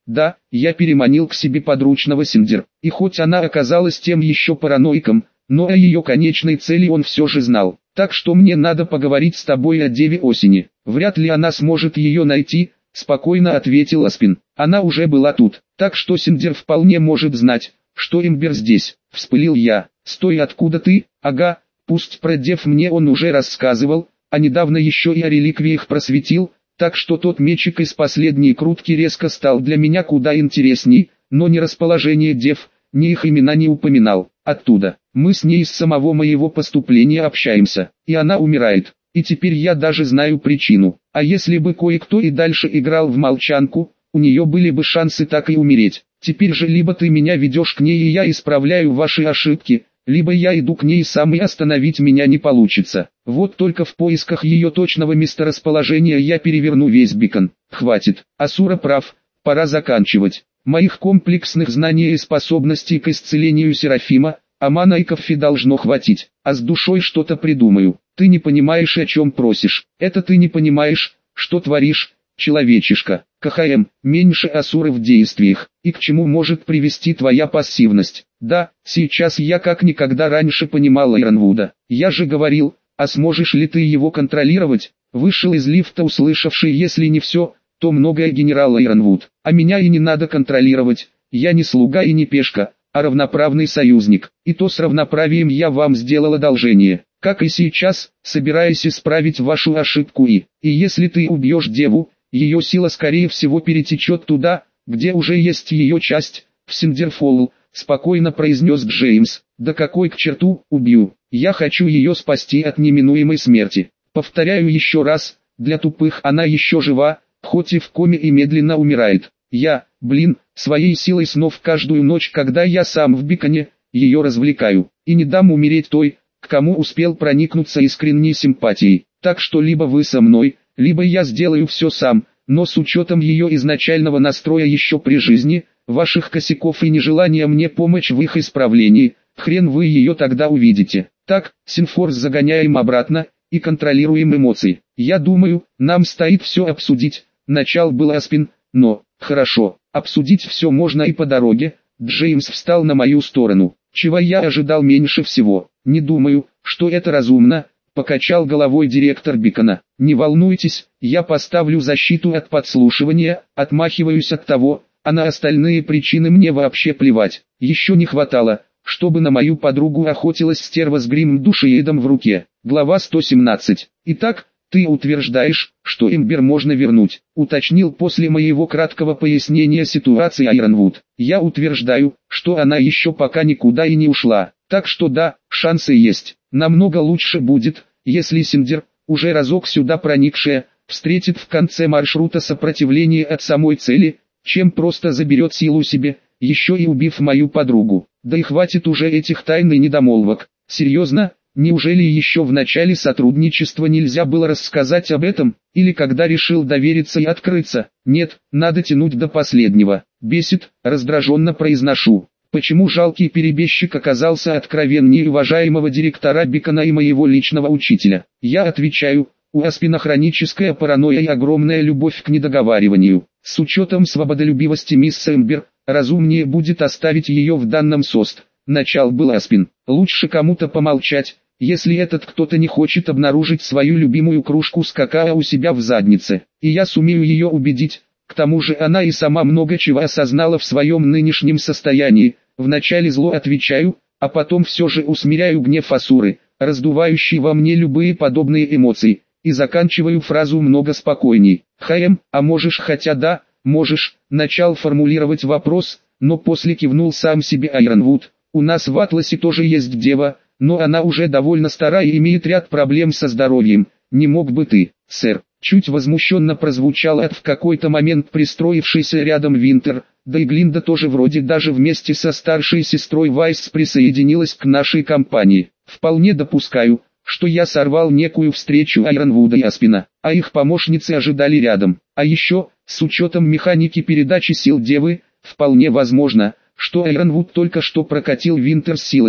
Да, я переманил к себе подручного Синдер, и хоть она оказалась тем еще параноиком, но о ее конечной цели он все же знал. Так что мне надо поговорить с тобой о Деве Осени. Вряд ли она сможет ее найти, спокойно ответил Аспин. Она уже была тут, так что Синдер вполне может знать, что Эмбер здесь. Вспылил я. Стой, откуда ты? Ага, пусть про Дев мне он уже рассказывал, а недавно еще и о реликвиях просветил, так что тот мечик из последней крутки резко стал для меня куда интересней, но ни расположение Дев, ни их имена не упоминал. Оттуда. Мы с ней с самого моего поступления общаемся, и она умирает, и теперь я даже знаю причину. А если бы кое-кто и дальше играл в молчанку, у нее были бы шансы так и умереть. Теперь же либо ты меня ведешь к ней и я исправляю ваши ошибки, либо я иду к ней сам и остановить меня не получится. Вот только в поисках ее точного месторасположения я переверну весь Бикон. Хватит, Асура прав, пора заканчивать. Моих комплексных знаний и способностей к исцелению Серафима, Амана и Каффи должно хватить, а с душой что-то придумаю. Ты не понимаешь, о чем просишь. Это ты не понимаешь, что творишь, человечишка. КХМ, меньше Асуры в действиях, и к чему может привести твоя пассивность. Да, сейчас я как никогда раньше понимал Айронвуда. Я же говорил, а сможешь ли ты его контролировать? Вышел из лифта услышавший, если не все, то многое генерал Айронвуд. А меня и не надо контролировать, я не слуга и не пешка, а равноправный союзник. И то с равноправием я вам сделал одолжение. Как и сейчас, собираюсь исправить вашу ошибку и, и если ты убьешь Деву, ее сила скорее всего перетечет туда, где уже есть ее часть, в Синдерфолл, спокойно произнес Джеймс. Да какой к черту, убью, я хочу ее спасти от неминуемой смерти. Повторяю еще раз, для тупых она еще жива, хоть и в коме и медленно умирает. Я, блин, своей силой снов каждую ночь, когда я сам в Биконе, ее развлекаю, и не дам умереть той, к кому успел проникнуться искренней симпатией. Так что либо вы со мной, либо я сделаю все сам, но с учетом ее изначального настроя еще при жизни, ваших косяков и нежелания мне помочь в их исправлении, хрен вы ее тогда увидите. Так, Синфорс загоняем обратно, и контролируем эмоции. Я думаю, нам стоит все обсудить. Начал был Аспин, но, хорошо, обсудить все можно и по дороге. Джеймс встал на мою сторону, чего я ожидал меньше всего. Не думаю, что это разумно, покачал головой директор Бикона. Не волнуйтесь, я поставлю защиту от подслушивания, отмахиваюсь от того, а на остальные причины мне вообще плевать. Еще не хватало, чтобы на мою подругу охотилась стерва с грим-душеедом в руке. Глава сто семнадцать. Итак, ты утверждаешь, что Эмбер можно вернуть, уточнил после моего краткого пояснения ситуации Айронвуд. Я утверждаю, что она еще пока никуда и не ушла, так что да, шансы есть. Намного лучше будет, если Синдер, уже разок сюда проникшая, встретит в конце маршрута сопротивление от самой цели, чем просто заберет силу себе, еще и убив мою подругу. Да и хватит уже этих тайн и недомолвок. Серьезно? Неужели еще в начале сотрудничества нельзя было рассказать об этом, или когда решил довериться и открыться? Нет, надо тянуть до последнего. Бесит, раздраженно произношу. Почему жалкий перебежчик оказался откровеннее уважаемого директора Бикона и моего личного учителя? Я отвечаю, у Аспина хроническая паранойя и огромная любовь к недоговариванию. С учетом свободолюбивости мисс Эмбер, разумнее будет оставить ее в данном сост. Начал был Аспин. Лучше кому-то помолчать, если этот кто-то не хочет обнаружить свою любимую кружку с какао у себя в заднице. И я сумею ее убедить. К тому же она и сама много чего осознала в своем нынешнем состоянии. Вначале зло отвечаю, а потом все же усмиряю гнев Асуры, раздувающий во мне любые подобные эмоции, и заканчиваю фразу много спокойней. «Хаем, а можешь?» Хотя да, можешь, начал формулировать вопрос, но после кивнул сам себе Айронвуд. У нас в Атласе тоже есть дева, но она уже довольно стара и имеет ряд проблем со здоровьем. Не мог бы ты, сэр? Чуть возмущенно прозвучал от в какой-то момент пристроившийся рядом Винтер, да и Глинда тоже вроде даже вместе со старшей сестрой Вайс присоединилась к нашей компании. Вполне допускаю, что я сорвал некую встречу Айронвуда и Аспина, а их помощницы ожидали рядом. А еще, с учетом механики передачи сил Девы, вполне возможно, что Айронвуд только что прокатил Винтер с силой,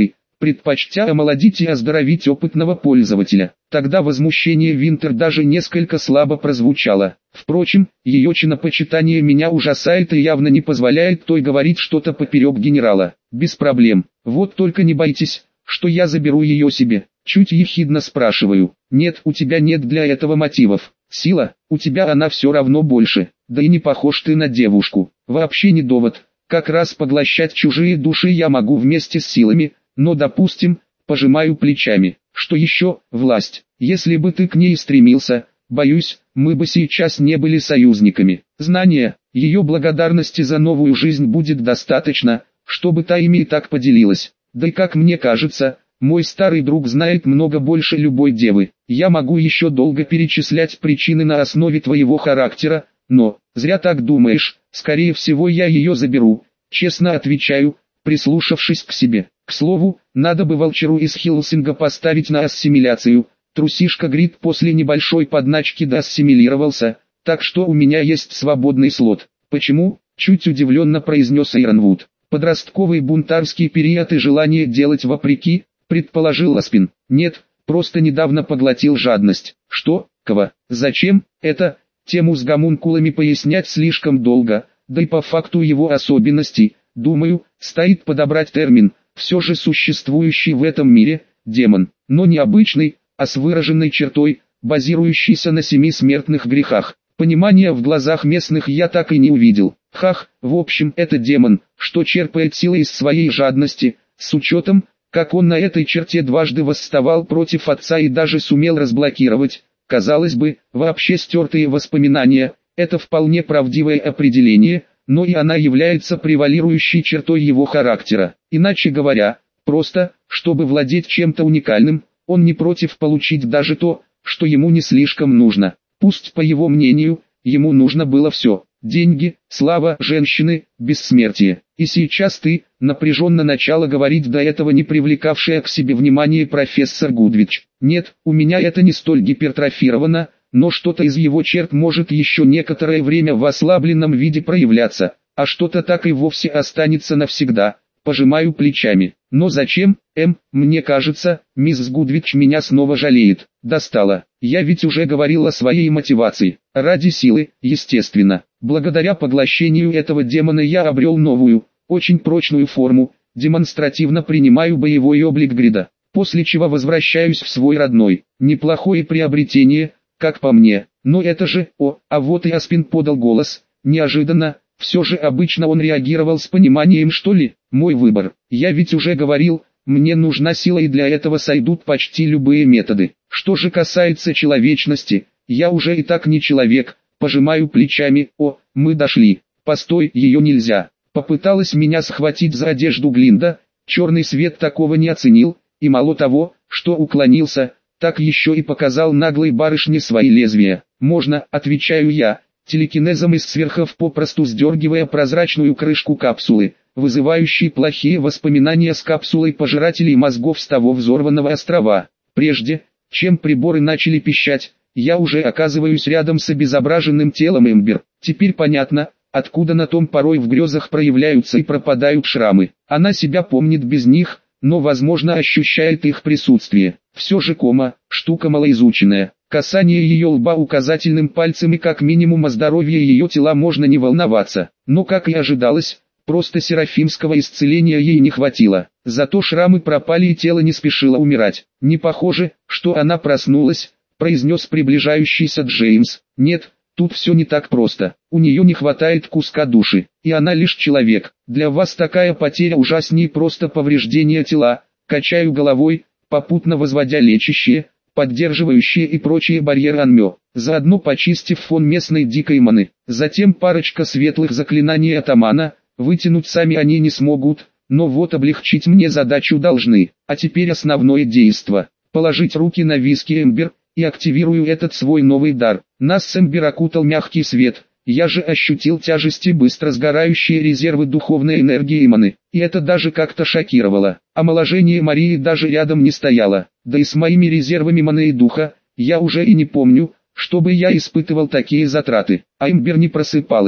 предпочтя омолодить и оздоровить опытного пользователя. Тогда возмущение Винтер даже несколько слабо прозвучало. Впрочем, ее чинопочитание меня ужасает и явно не позволяет той говорить что-то поперек генерала. Без проблем. Вот только не бойтесь, что я заберу ее себе. Чуть ехидно спрашиваю. Нет, у тебя нет для этого мотивов. Сила, у тебя она все равно больше. Да и не похож ты на девушку. Вообще не довод. Как раз поглощать чужие души я могу вместе с силами. Но допустим, пожимаю плечами. Что еще, власть? Если бы ты к ней стремился, боюсь, мы бы сейчас не были союзниками. Знания, ее благодарности за новую жизнь будет достаточно, чтобы та ими и так поделилась. Да и как мне кажется, мой старый друг знает много больше любой девы. Я могу еще долго перечислять причины на основе твоего характера, но, зря так думаешь, скорее всего я ее заберу, честно отвечаю, прислушавшись к себе. К слову, надо бы Волчеру из Хиллсинга поставить на ассимиляцию. Трусишка Грид после небольшой подначки доассимилировался, так что у меня есть свободный слот. Почему? Чуть удивленно произнес Иронвуд. Подростковый бунтарский период и желание делать вопреки, предположил Аспин. Нет, просто недавно поглотил жадность. Что? Кого? Зачем? Это, тему с гомункулами пояснять слишком долго, да и по факту его особенностей, думаю, стоит подобрать термин. Все же существующий в этом мире, демон, но не обычный, а с выраженной чертой, базирующийся на семи смертных грехах. Понимания в глазах местных я так и не увидел. Хах, в общем, это демон, что черпает силы из своей жадности, с учетом, как он на этой черте дважды восставал против отца и даже сумел разблокировать, казалось бы, вообще стертые воспоминания. Это вполне правдивое определение, но и она является превалирующей чертой его характера. Иначе говоря, просто, чтобы владеть чем-то уникальным, он не против получить даже то, что ему не слишком нужно. Пусть, по его мнению, ему нужно было все: деньги, слава, женщины, бессмертие. И сейчас ты, напряженно начала говорить до этого не привлекавшая к себе внимание профессор Гудвич. Нет, у меня это не столь гипертрофировано, но что-то из его черт может еще некоторое время в ослабленном виде проявляться, а что-то так и вовсе останется навсегда. Пожимаю плечами. Но зачем, Эм, мне кажется, мисс Гудвич меня снова жалеет. Достала. Я ведь уже говорил о своей мотивации. Ради силы, естественно. Благодаря поглощению этого демона я обрел новую, очень прочную форму, демонстративно принимаю боевой облик Грида, после чего возвращаюсь в свой родной. Неплохое приобретение, как по мне. Но это же, о, а вот и Аспин подал голос, неожиданно. Все же обычно он реагировал с пониманием, что ли. Мой выбор. Я ведь уже говорил, мне нужна сила, и для этого сойдут почти любые методы. Что же касается человечности, я уже и так не человек. Пожимаю плечами. О, мы дошли. Постой, ее нельзя. Попыталась меня схватить за одежду Глинда. Черный свет такого не оценил, и мало того, что уклонился, так еще и показал наглой барышне свои лезвия. Можно, отвечаю я, телекинезом из сверхов, попросту сдергивая прозрачную крышку капсулы, вызывающей плохие воспоминания с капсулой пожирателей мозгов с того взорванного острова. Прежде, чем приборы начали пищать, я уже оказываюсь рядом с обезображенным телом Эмбер. Теперь понятно, откуда на том порой в грезах проявляются и пропадают шрамы. Она себя помнит без них, но возможно ощущает их присутствие. Все же кома, штука малоизученная. Касание ее лба указательным пальцем и как минимум о здоровье ее тела можно не волноваться. Но, как и ожидалось, просто серафимского исцеления ей не хватило. Зато шрамы пропали и тело не спешило умирать. Не похоже, что она проснулась, произнес приближающийся Джеймс. Нет, тут все не так просто. У нее не хватает куска души, и она лишь человек. Для вас такая потеря ужаснее просто повреждения тела. Качаю головой, попутно возводя лечащие, поддерживающие и прочие барьеры Анмё, заодно почистив фон местной дикой маны. Затем парочка светлых заклинаний атамана, вытянуть сами они не смогут, но вот облегчить мне задачу должны. А теперь основное действо. Положить руки на виски Эмбер, и активирую этот свой новый дар. Нас с Эмбер окутал мягкий свет. Я же ощутил тяжести быстро сгорающие резервы духовной энергии маны, и это даже как-то шокировало. Омоложение Марии даже рядом не стояло, да и с моими резервами маны и духа, я уже и не помню, чтобы я испытывал такие затраты. А Эмбер не просыпалась.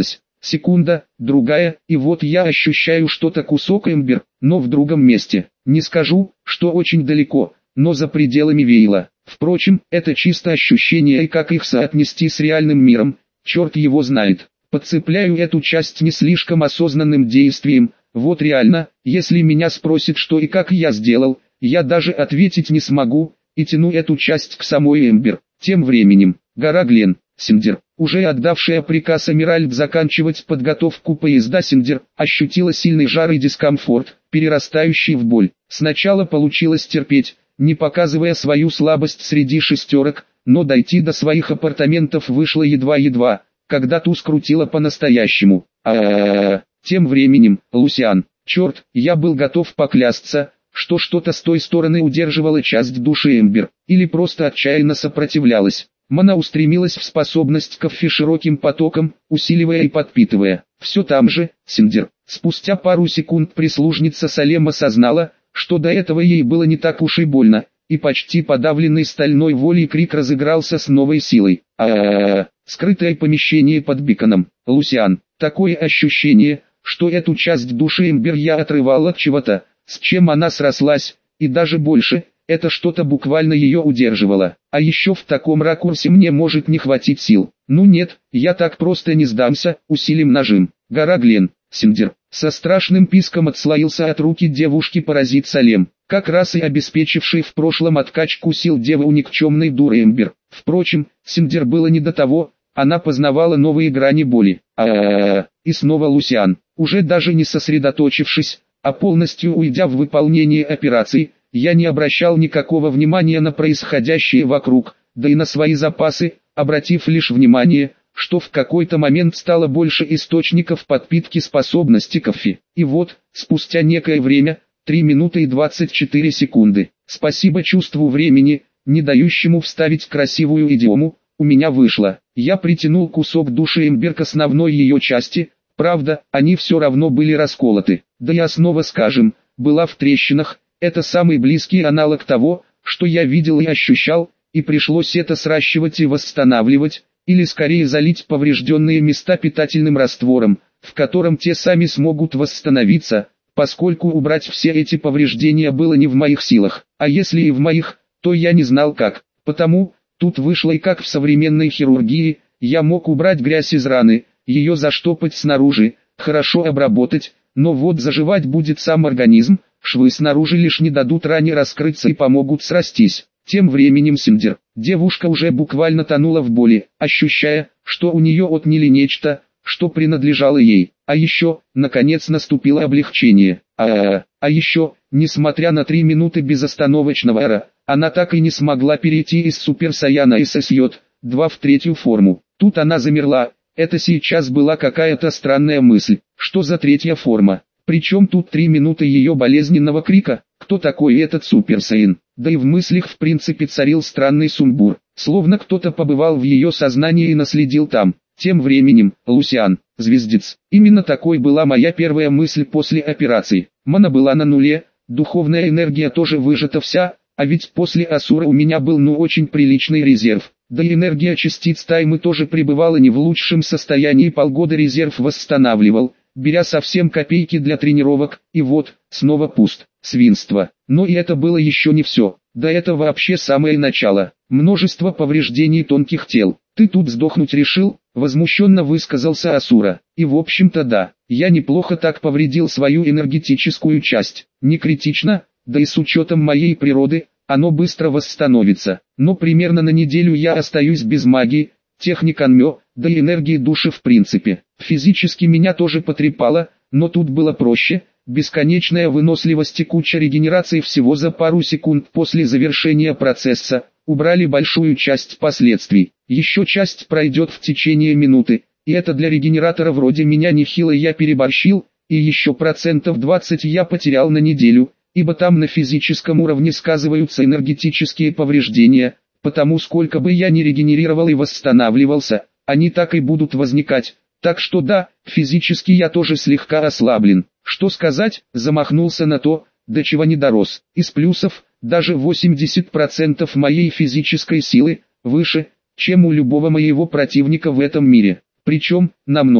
Секунда, другая, и вот я ощущаю что-то кусок эмбер, но в другом месте. Не скажу, что очень далеко, но за пределами веяла. Впрочем, это чисто ощущение, и как их соотнести с реальным миром, черт его знает. Подцепляю эту часть не слишком осознанным действием. Вот реально, если меня спросят, что и как я сделал, я даже ответить не смогу, и тяну эту часть к самой эмбер. Тем временем, гора Глен, Синдер, уже отдавшая приказ Эмеральд заканчивать подготовку поезда, Синдер ощутила сильный жар и дискомфорт, перерастающий в боль. Сначала получилось терпеть, не показывая свою слабость среди шестерок, но дойти до своих апартаментов вышло едва-едва, когда ту скрутила по-настоящему. А-а-а. Тем временем, Лусиан, черт, я был готов поклясться, что что-то с той стороны удерживало часть души эмбер, или просто отчаянно сопротивлялась. Мана устремилась в способность Коффи широким потоком, усиливая и подпитывая. Все там же, Синдер. Спустя пару секунд прислужница Салем осознала, что до этого ей было не так уж и больно, и почти подавленный стальной волей крик разыгрался с новой силой. А-а-а! Скрытое помещение под биконом. Лусиан, такое ощущение, что эту часть души эмбер я отрывал от чего-то, с чем она срослась, и даже больше, это что-то буквально ее удерживало. А еще в таком ракурсе мне может не хватить сил. Ну нет, я так просто не сдамся, усилим нажим. Гора Глен, Синдер, со страшным писком отслоился от руки девушки-паразит Салем, как раз и обеспечивший в прошлом откачку сил девы у никчемной дуры эмбер. Впрочем, Синдер было не до того, она познавала новые грани боли. А-а-а, и снова Лусиан, уже даже не сосредоточившись, а полностью уйдя в выполнение операции, я не обращал никакого внимания на происходящее вокруг, да и на свои запасы, обратив лишь внимание, что в какой-то момент стало больше источников подпитки способности Коффи. И вот, спустя некое время, три минуты и двадцать четыре секунды, спасибо чувству времени, не дающему вставить красивую идиому, у меня вышло. Я притянул кусок души эмбер к основной ее части, правда, они все равно были расколоты, да и основа, скажем, была в трещинах. Это самый близкий аналог того, что я видел и ощущал, и пришлось это сращивать и восстанавливать, или скорее залить поврежденные места питательным раствором, в котором те сами смогут восстановиться, поскольку убрать все эти повреждения было не в моих силах, а если и в моих, то я не знал как, потому, тут вышло и как в современной хирургии, я мог убрать грязь из раны, ее заштопать снаружи, хорошо обработать, но вот заживать будет сам организм, швы снаружи лишь не дадут ране раскрыться и помогут срастись. Тем временем Синдер, девушка уже буквально тонула в боли, ощущая, что у нее отняли нечто, что принадлежало ей. А еще, наконец наступило облегчение. А, а еще, несмотря на три минуты безостановочного эра, она так и не смогла перейти из Супер Саяна эс эс ю два в третью форму. Тут она замерла. Это сейчас была какая-то странная мысль. Что за третья форма? Причем тут три минуты ее болезненного крика, кто такой этот Супер Саян? Да и в мыслях в принципе царил странный сумбур, словно кто-то побывал в ее сознании и наследил там. Тем временем, Лусиан, звездец, именно такой была моя первая мысль после операции. Мана была на нуле, духовная энергия тоже выжата вся, а ведь после Асура у меня был ну очень приличный резерв. Да и энергия частиц Таймы тоже пребывала не в лучшем состоянии, полгода резерв восстанавливал, беря совсем копейки для тренировок, и вот, снова пуст, свинство. Но и это было еще не все, да это вообще самое начало, множество повреждений тонких тел. Ты тут сдохнуть решил? Возмущенно высказался Асура. И в общем-то да, я неплохо так повредил свою энергетическую часть, не критично, да и с учетом моей природы, оно быстро восстановится. Но примерно на неделю я остаюсь без магии, техник Анмё, да и энергии души в принципе. Физически меня тоже потрепало, но тут было проще, бесконечная выносливость и куча регенерации всего за пару секунд после завершения процесса, убрали большую часть последствий. Еще часть пройдет в течение минуты, и это для регенератора вроде меня нехило я переборщил, и еще процентов двадцать я потерял на неделю, ибо там на физическом уровне сказываются энергетические повреждения, потому сколько бы я ни регенерировал и восстанавливался, они так и будут возникать. Так что да, физически я тоже слегка ослаблен. Что сказать, замахнулся на то, до чего не дорос. Из плюсов, даже восемьдесят процентов моей физической силы, выше, чем у любого моего противника в этом мире. Причем, намного.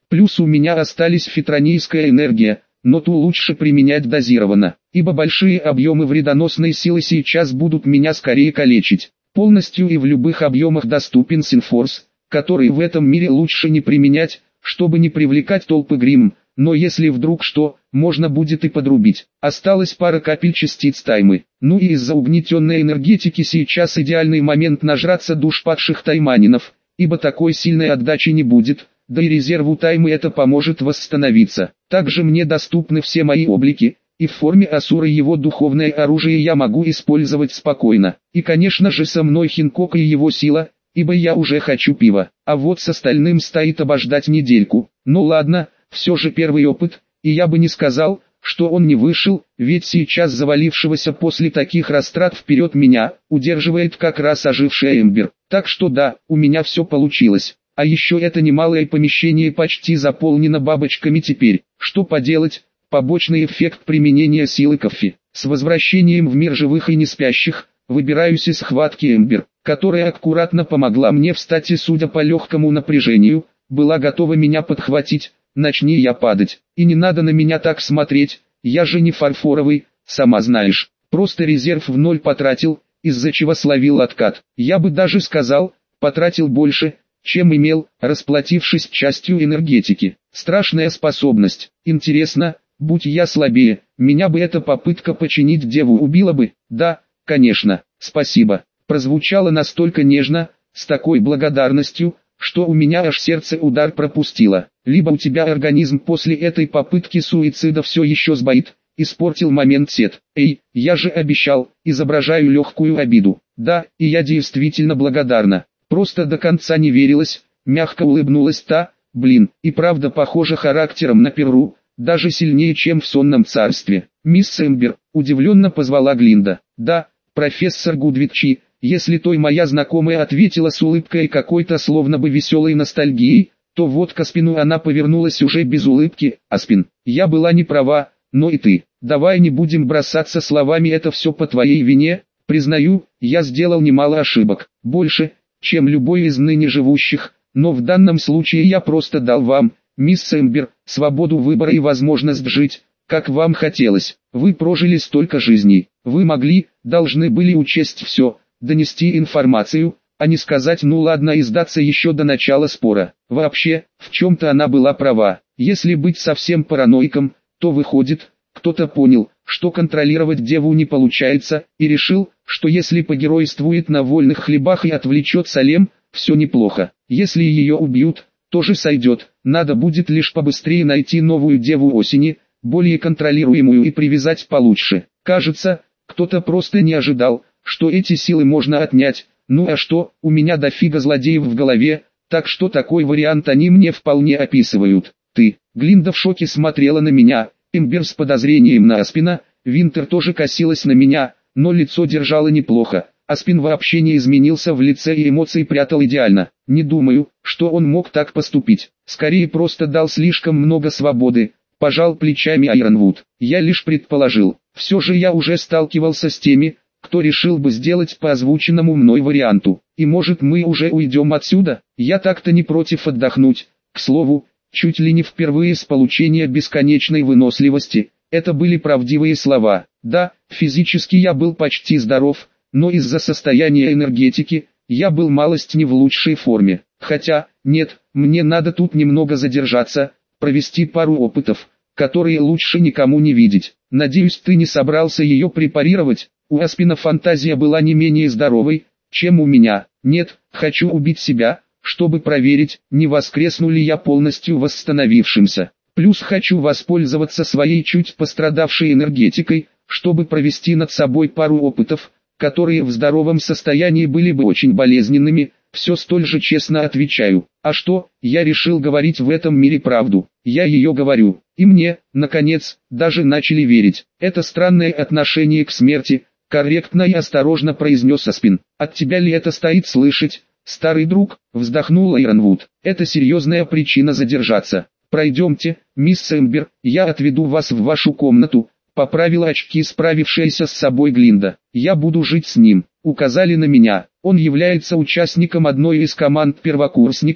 Плюс у меня остались фитронийская энергия, но ту лучше применять дозированно, ибо большие объемы вредоносной силы сейчас будут меня скорее калечить. Полностью и в любых объемах доступен Синфорс, который в этом мире лучше не применять, чтобы не привлекать толпы грим, но если вдруг что, можно будет и подрубить. Осталась пара капель частиц таймы. Ну и из-за угнетенной энергетики сейчас идеальный момент нажраться душ падших тайманинов, ибо такой сильной отдачи не будет, да и резерву таймы это поможет восстановиться. Также мне доступны все мои облики, и в форме Асуры его духовное оружие я могу использовать спокойно. И конечно же со мной Хинкок и его сила, ибо я уже хочу пива, а вот с остальным стоит обождать недельку. Ну ладно, все же первый опыт, и я бы не сказал, что он не вышел, ведь сейчас завалившегося после таких растрат вперед меня, удерживает как раз ожившая Эмбер. Так что да, у меня все получилось. А еще это немалое помещение почти заполнено бабочками теперь. Что поделать, побочный эффект применения силы кофе. С возвращением в мир живых и не спящих, выбираюсь из схватки Эмбер, которая аккуратно помогла мне встать и, судя по легкому напряжению, была готова меня подхватить, начни я падать. И не надо на меня так смотреть, я же не фарфоровый, сама знаешь. Просто резерв в ноль потратил, из-за чего словил откат. Я бы даже сказал, потратил больше, чем имел, расплатившись частью энергетики. Страшная способность. Интересно, будь я слабее, меня бы эта попытка починить деву убила бы? Да, конечно, спасибо. Прозвучало настолько нежно, с такой благодарностью, что у меня аж сердце удар пропустило. Либо у тебя организм после этой попытки суицида все еще сбоит, испортил момент Сет. Эй, я же обещал, изображаю легкую обиду. Да, и я действительно благодарна. Просто до конца не верилось, мягко улыбнулась та, блин, и правда похожа характером на Перу, даже сильнее, чем в сонном царстве. Мисс Эмбер, удивленно позвала Глинда. Да, профессор Гудвичи, если той моя знакомая ответила с улыбкой какой-то словно бы веселой ностальгией, то вот к Аспину она повернулась уже без улыбки. Аспин, я была не права, но и ты. Давай не будем бросаться словами, это все по твоей вине. Признаю, я сделал немало ошибок, больше, чем любой из ныне живущих, но в данном случае я просто дал вам, мисс Эмбер, свободу выбора и возможность жить, как вам хотелось. Вы прожили столько жизней, вы могли, должны были учесть все, донести информацию, а не сказать ну ладно и сдаться еще до начала спора. Вообще, в чем-то она была права. Если быть совсем параноиком, то выходит, кто-то понял, что контролировать деву не получается, и решил, что если погеройствует на вольных хлебах и отвлечет Салем, все неплохо. Если ее убьют, тоже сойдет, надо будет лишь побыстрее найти новую деву осени, более контролируемую и привязать получше. Кажется, кто-то просто не ожидал, что эти силы можно отнять. Ну а что, у меня дофига злодеев в голове, так что такой вариант они мне вполне описывают. Ты, Глинда в шоке смотрела на меня, Эмбер с подозрением на Аспина, Винтер тоже косилась на меня, но лицо держала неплохо. Аспин вообще не изменился в лице и эмоции прятал идеально. Не думаю, что он мог так поступить. Скорее просто дал слишком много свободы. Пожал плечами Айронвуд. Я лишь предположил. Все же я уже сталкивался с теми, кто решил бы сделать по озвученному мной варианту. И может мы уже уйдем отсюда? Я так-то не против отдохнуть. К слову, чуть ли не впервые с получения бесконечной выносливости. Это были правдивые слова. Да, физически я был почти здоров, но из-за состояния энергетики, я был малость не в лучшей форме. Хотя, нет, мне надо тут немного задержаться, провести пару опытов, которые лучше никому не видеть. Надеюсь, ты не собрался ее препарировать? У Аспина фантазия была не менее здоровой, чем у меня. Нет, хочу убить себя, чтобы проверить, не воскресну ли я полностью восстановившимся. Плюс хочу воспользоваться своей чуть пострадавшей энергетикой, чтобы провести над собой пару опытов, которые в здоровом состоянии были бы очень болезненными. Все столь же честно отвечаю. А что, я решил говорить в этом мире правду. Я ее говорю. И мне, наконец, даже начали верить. Это странное отношение к смерти, корректно и осторожно произнес Аспин. От тебя ли это стоит слышать, старый друг? Вздохнул Айронвуд. Это серьезная причина задержаться. Пройдемте, мисс Эмбер, я отведу вас в вашу комнату. Поправила очки справившаяся с собой Глинда. Я буду жить с ним. Указали на меня. Он является участником одной из команд первокурсников,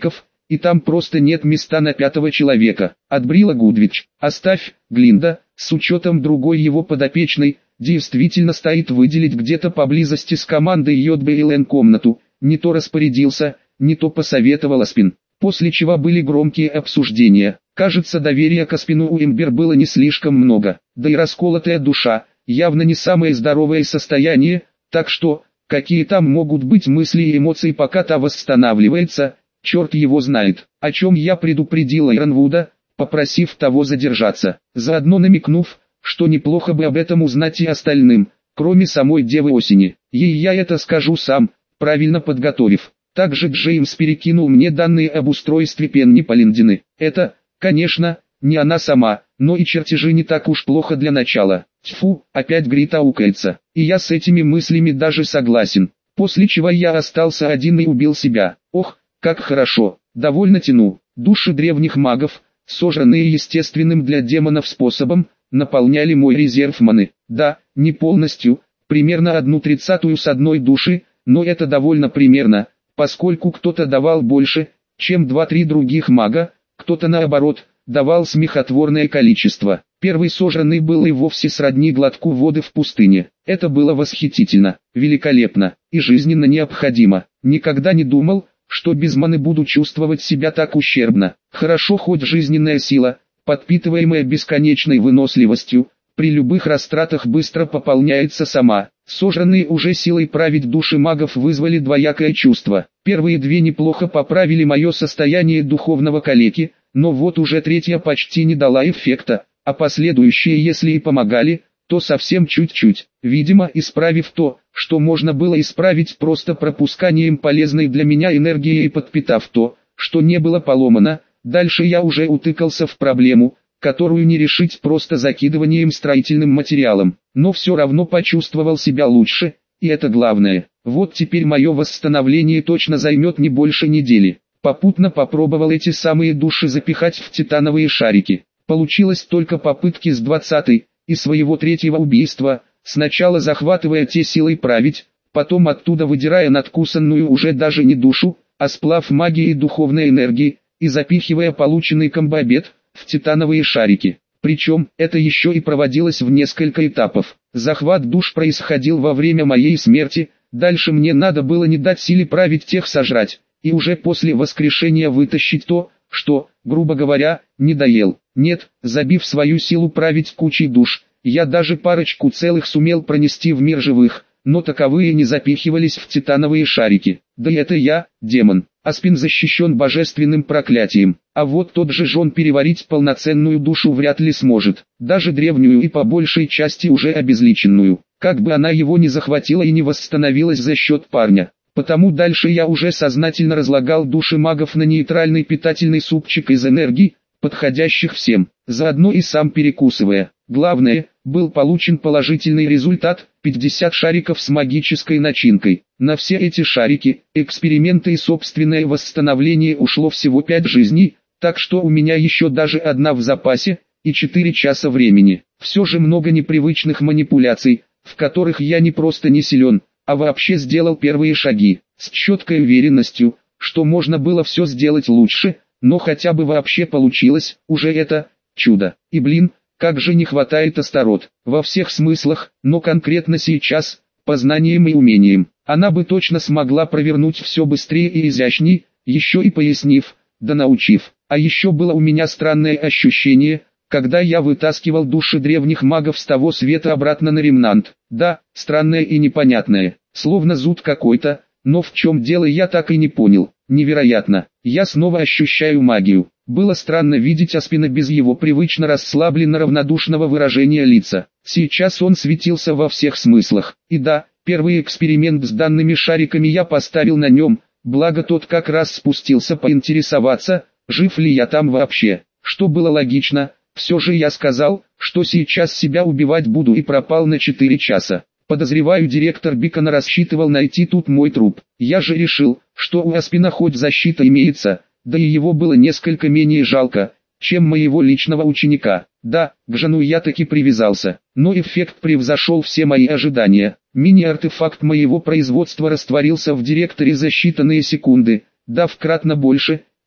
и там просто нет места на пятого человека. Отбрила Гудвич. Оставь, Глинда, с учетом другой его подопечной, действительно стоит выделить где-то поблизости с командой Йодбейлен комнату, не то распорядился, не то посоветовал Аспин. После чего были громкие обсуждения. Кажется, доверия к Аспину у Эмбер было не слишком много, да и расколотая душа, явно не самое здоровое состояние, так что, какие там могут быть мысли и эмоции, пока та восстанавливается, черт его знает, о чем я предупредила Иронвуда, попросив того задержаться, заодно намекнув, что неплохо бы об этом узнать и остальным, кроме самой Девы Осени. Ей я это скажу сам, правильно подготовив. Также Джеймс перекинул мне данные об устройстве Пенни Полиндины. Это, конечно, не она сама, но и чертежи не так уж плохо для начала. Тьфу, опять Грит аукается. И я с этими мыслями даже согласен. После чего я остался один и убил себя. Ох, как хорошо, довольно тяну. Души древних магов, сожранные естественным для демонов способом, наполняли мой резерв маны. Да, не полностью, примерно одну тридцатую с одной души, но это довольно примерно, поскольку кто-то давал больше, чем два-три других мага, кто-то наоборот, давал смехотворное количество. Первый сожранный был и вовсе сродни глотку воды в пустыне. Это было восхитительно, великолепно и жизненно необходимо. Никогда не думал, что без маны буду чувствовать себя так ущербно. Хорошо, хоть жизненная сила, подпитываемая бесконечной выносливостью, при любых растратах быстро пополняется сама. Сожранные уже силой править души магов вызвали двоякое чувство. Первые две неплохо поправили мое состояние духовного калеки, но вот уже третья почти не дала эффекта, а последующие, если и помогали, то совсем чуть-чуть. Видимо, исправив то, что можно было исправить просто пропусканием полезной для меня энергии и подпитав то, что не было поломано, дальше я уже утыкался в проблему, которую не решить просто закидыванием строительным материалом, но все равно почувствовал себя лучше, и это главное. Вот теперь мое восстановление точно займет не больше недели. Попутно попробовал эти самые души запихать в титановые шарики. Получилось только попытки с двадцатой, и своего третьего убийства, сначала захватывая те силой править, потом оттуда выдирая надкусанную уже даже не душу, а сплав магии и духовной энергии, и запихивая полученный комбообед в титановые шарики. Причем, это еще и проводилось в несколько этапов. Захват душ происходил во время моей смерти, дальше мне надо было не дать силе править тех сожрать, и уже после воскрешения вытащить то, что, грубо говоря, не доел. Нет, забив свою силу править кучей душ, я даже парочку целых сумел пронести в мир живых, но таковые не запихивались в титановые шарики. Да и это я, демон. Аспин защищен божественным проклятием, а вот тот же Жон переварить полноценную душу вряд ли сможет, даже древнюю и по большей части уже обезличенную, как бы она его не захватила и не восстановилась за счет парня. Потому дальше я уже сознательно разлагал души магов на нейтральный питательный супчик из энергии, подходящих всем, заодно и сам перекусывая. Главное, был получен положительный результат – пятьдесят шариков с магической начинкой. На все эти шарики, эксперименты и собственное восстановление ушло всего пять жизней, так что у меня еще даже одна в запасе, и четыре часа времени. Все же много непривычных манипуляций, в которых я не просто не силен, а вообще сделал первые шаги, с четкой уверенностью, что можно было все сделать лучше, но хотя бы вообще получилось, уже это чудо. И блин, как же не хватает Астарот, во всех смыслах, но конкретно сейчас, по знаниям и умениям, она бы точно смогла провернуть все быстрее и изящней, еще и пояснив, да научив. А еще было у меня странное ощущение, когда я вытаскивал души древних магов с того света обратно на ремнант. Да, странное и непонятное, словно зуд какой-то, но в чем дело я так и не понял. Невероятно, я снова ощущаю магию. Было странно видеть Аспина без его привычно расслабленно-равнодушного выражения лица. Сейчас он светился во всех смыслах. И да, первый эксперимент с данными шариками я поставил на нем, благо тот как раз спустился поинтересоваться, жив ли я там вообще. Что было логично, все же я сказал, что сейчас себя убивать буду и пропал на четыре часа. Подозреваю, директор Бикона рассчитывал найти тут мой труп. Я же решил, что у Аспина хоть защита имеется, да и его было несколько менее жалко, чем моего личного ученика. Да, к Жану я таки привязался, но эффект превзошел все мои ожидания. Мини-артефакт моего производства растворился в директоре за считанные секунды, дав кратно больше,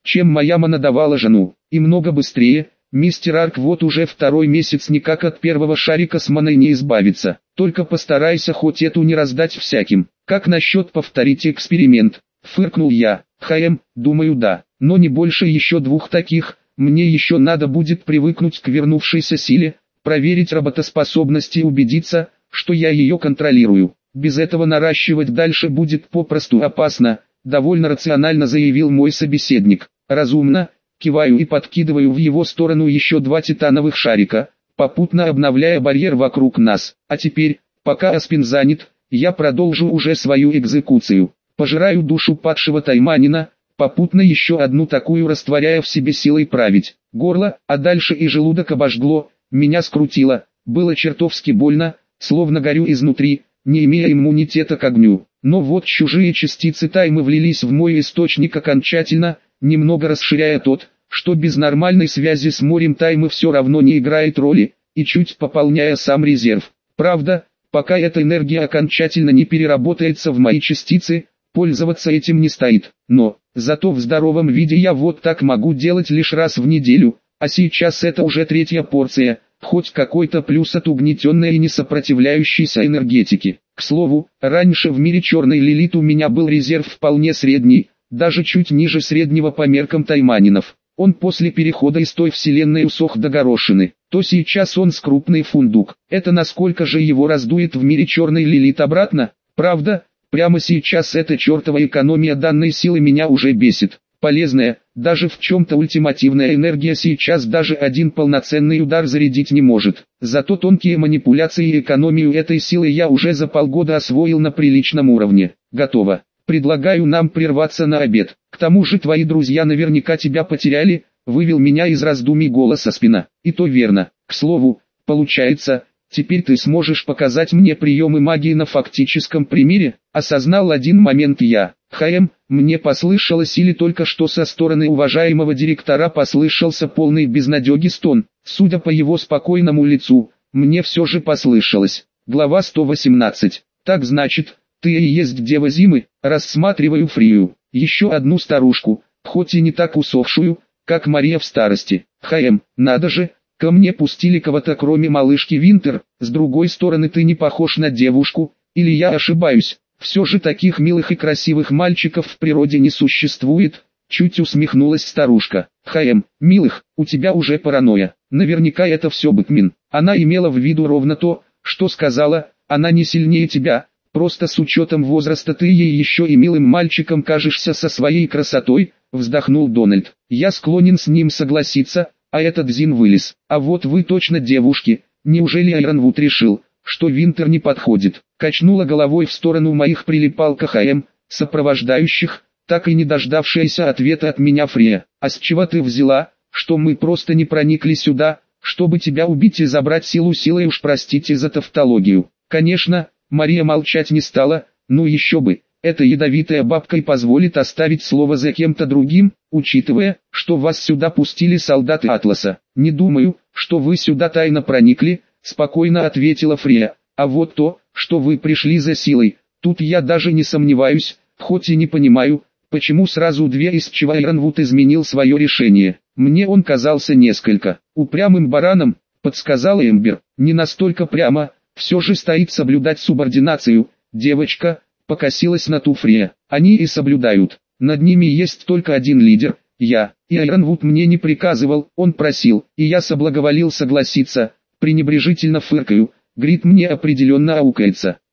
чем моя мана давала жену. И много быстрее. Мистер Арк вот уже второй месяц никак от первого шарика с маной не избавиться. Только постарайся хоть эту не раздать всяким. Как насчет повторить эксперимент? Фыркнул я. Хм, думаю да. Но не больше еще двух таких. Мне еще надо будет привыкнуть к вернувшейся силе, проверить работоспособность и убедиться, что я ее контролирую. Без этого наращивать дальше будет попросту опасно, довольно рационально заявил мой собеседник. Разумно. Киваю и подкидываю в его сторону еще два титановых шарика, попутно обновляя барьер вокруг нас. А теперь, пока Аспин занят, я продолжу уже свою экзекуцию. Пожираю душу падшего тайманина, попутно еще одну такую растворяя в себе силой править. Горло, а дальше и желудок обожгло, меня скрутило, было чертовски больно, словно горю изнутри, не имея иммунитета к огню. Но вот чужие частицы таймы влились в мой источник окончательно, немного расширяя тот, что без нормальной связи с морем таймы все равно не играет роли, и чуть пополняя сам резерв. Правда, пока эта энергия окончательно не переработается в мои частицы, пользоваться этим не стоит. Но, зато в здоровом виде я вот так могу делать лишь раз в неделю, а сейчас это уже третья порция, хоть какой-то плюс от угнетенной и несопротивляющейся энергетики. К слову, раньше в мире черной Лилит у меня был резерв вполне средний, даже чуть ниже среднего по меркам тайманинов. Он после перехода из той вселенной усох до горошины, то сейчас он с крупный фундук. Это насколько же его раздует в мире черной Лилит обратно? Правда, прямо сейчас эта чертова экономия данной силы меня уже бесит. Полезная, даже в чем-то ультимативная энергия сейчас даже один полноценный удар зарядить не может. Зато тонкие манипуляции и экономию этой силы я уже за полгода освоил на приличном уровне. Готово. Предлагаю нам прерваться на обед. К тому же твои друзья наверняка тебя потеряли, вывел меня из раздумий голос Аспина. И то верно. К слову, получается, теперь ты сможешь показать мне приемы магии на фактическом примере, осознал один момент я. Хм, мне послышалось или только что со стороны уважаемого директора послышался полный безнадеги стон. Судя по его спокойному лицу, мне все же послышалось. Глава сто восемнадцать. Так значит, ты и есть дева зимы, рассматриваю Фрию, еще одну старушку, хоть и не так усохшую, как Мария в старости. Хм, надо же, ко мне пустили кого-то кроме малышки Винтер, с другой стороны ты не похож на девушку, или я ошибаюсь, все же таких милых и красивых мальчиков в природе не существует, чуть усмехнулась старушка. Хм, милых, у тебя уже паранойя, наверняка это все Бэтмен. Она имела в виду ровно то, что сказала, она не сильнее тебя. Просто с учетом возраста ты ей еще и милым мальчиком кажешься со своей красотой, вздохнул Дональд. Я склонен с ним согласиться, а этот Зин вылез. А вот вы точно девушки, неужели Айронвуд решил, что Винтер не подходит? Качнула головой в сторону моих прилипал КХМ, сопровождающих, так и не дождавшаяся ответа от меня Фрия. А с чего ты взяла, что мы просто не проникли сюда, чтобы тебя убить и забрать силу силой, уж простите за тавтологию. Конечно, Мария молчать не стала, ну еще бы, эта ядовитая бабка и позволит оставить слово за кем-то другим, учитывая, что вас сюда пустили солдаты Атласа. Не думаю, что вы сюда тайно проникли, спокойно ответила Фрия, а вот то, что вы пришли за силой, тут я даже не сомневаюсь, хоть и не понимаю, почему сразу две из чего Айронвуд изменил свое решение. Мне он казался несколько упрямым бараном, подсказала Эмбер, не настолько прямо. Все же стоит соблюдать субординацию, девочка, покосилась на Туфрия. Они и соблюдают, над ними есть только один лидер, я, и Айронвуд мне не приказывал, он просил, и я соблаговолил согласиться, пренебрежительно фыркаю, Грит мне определенно аукается.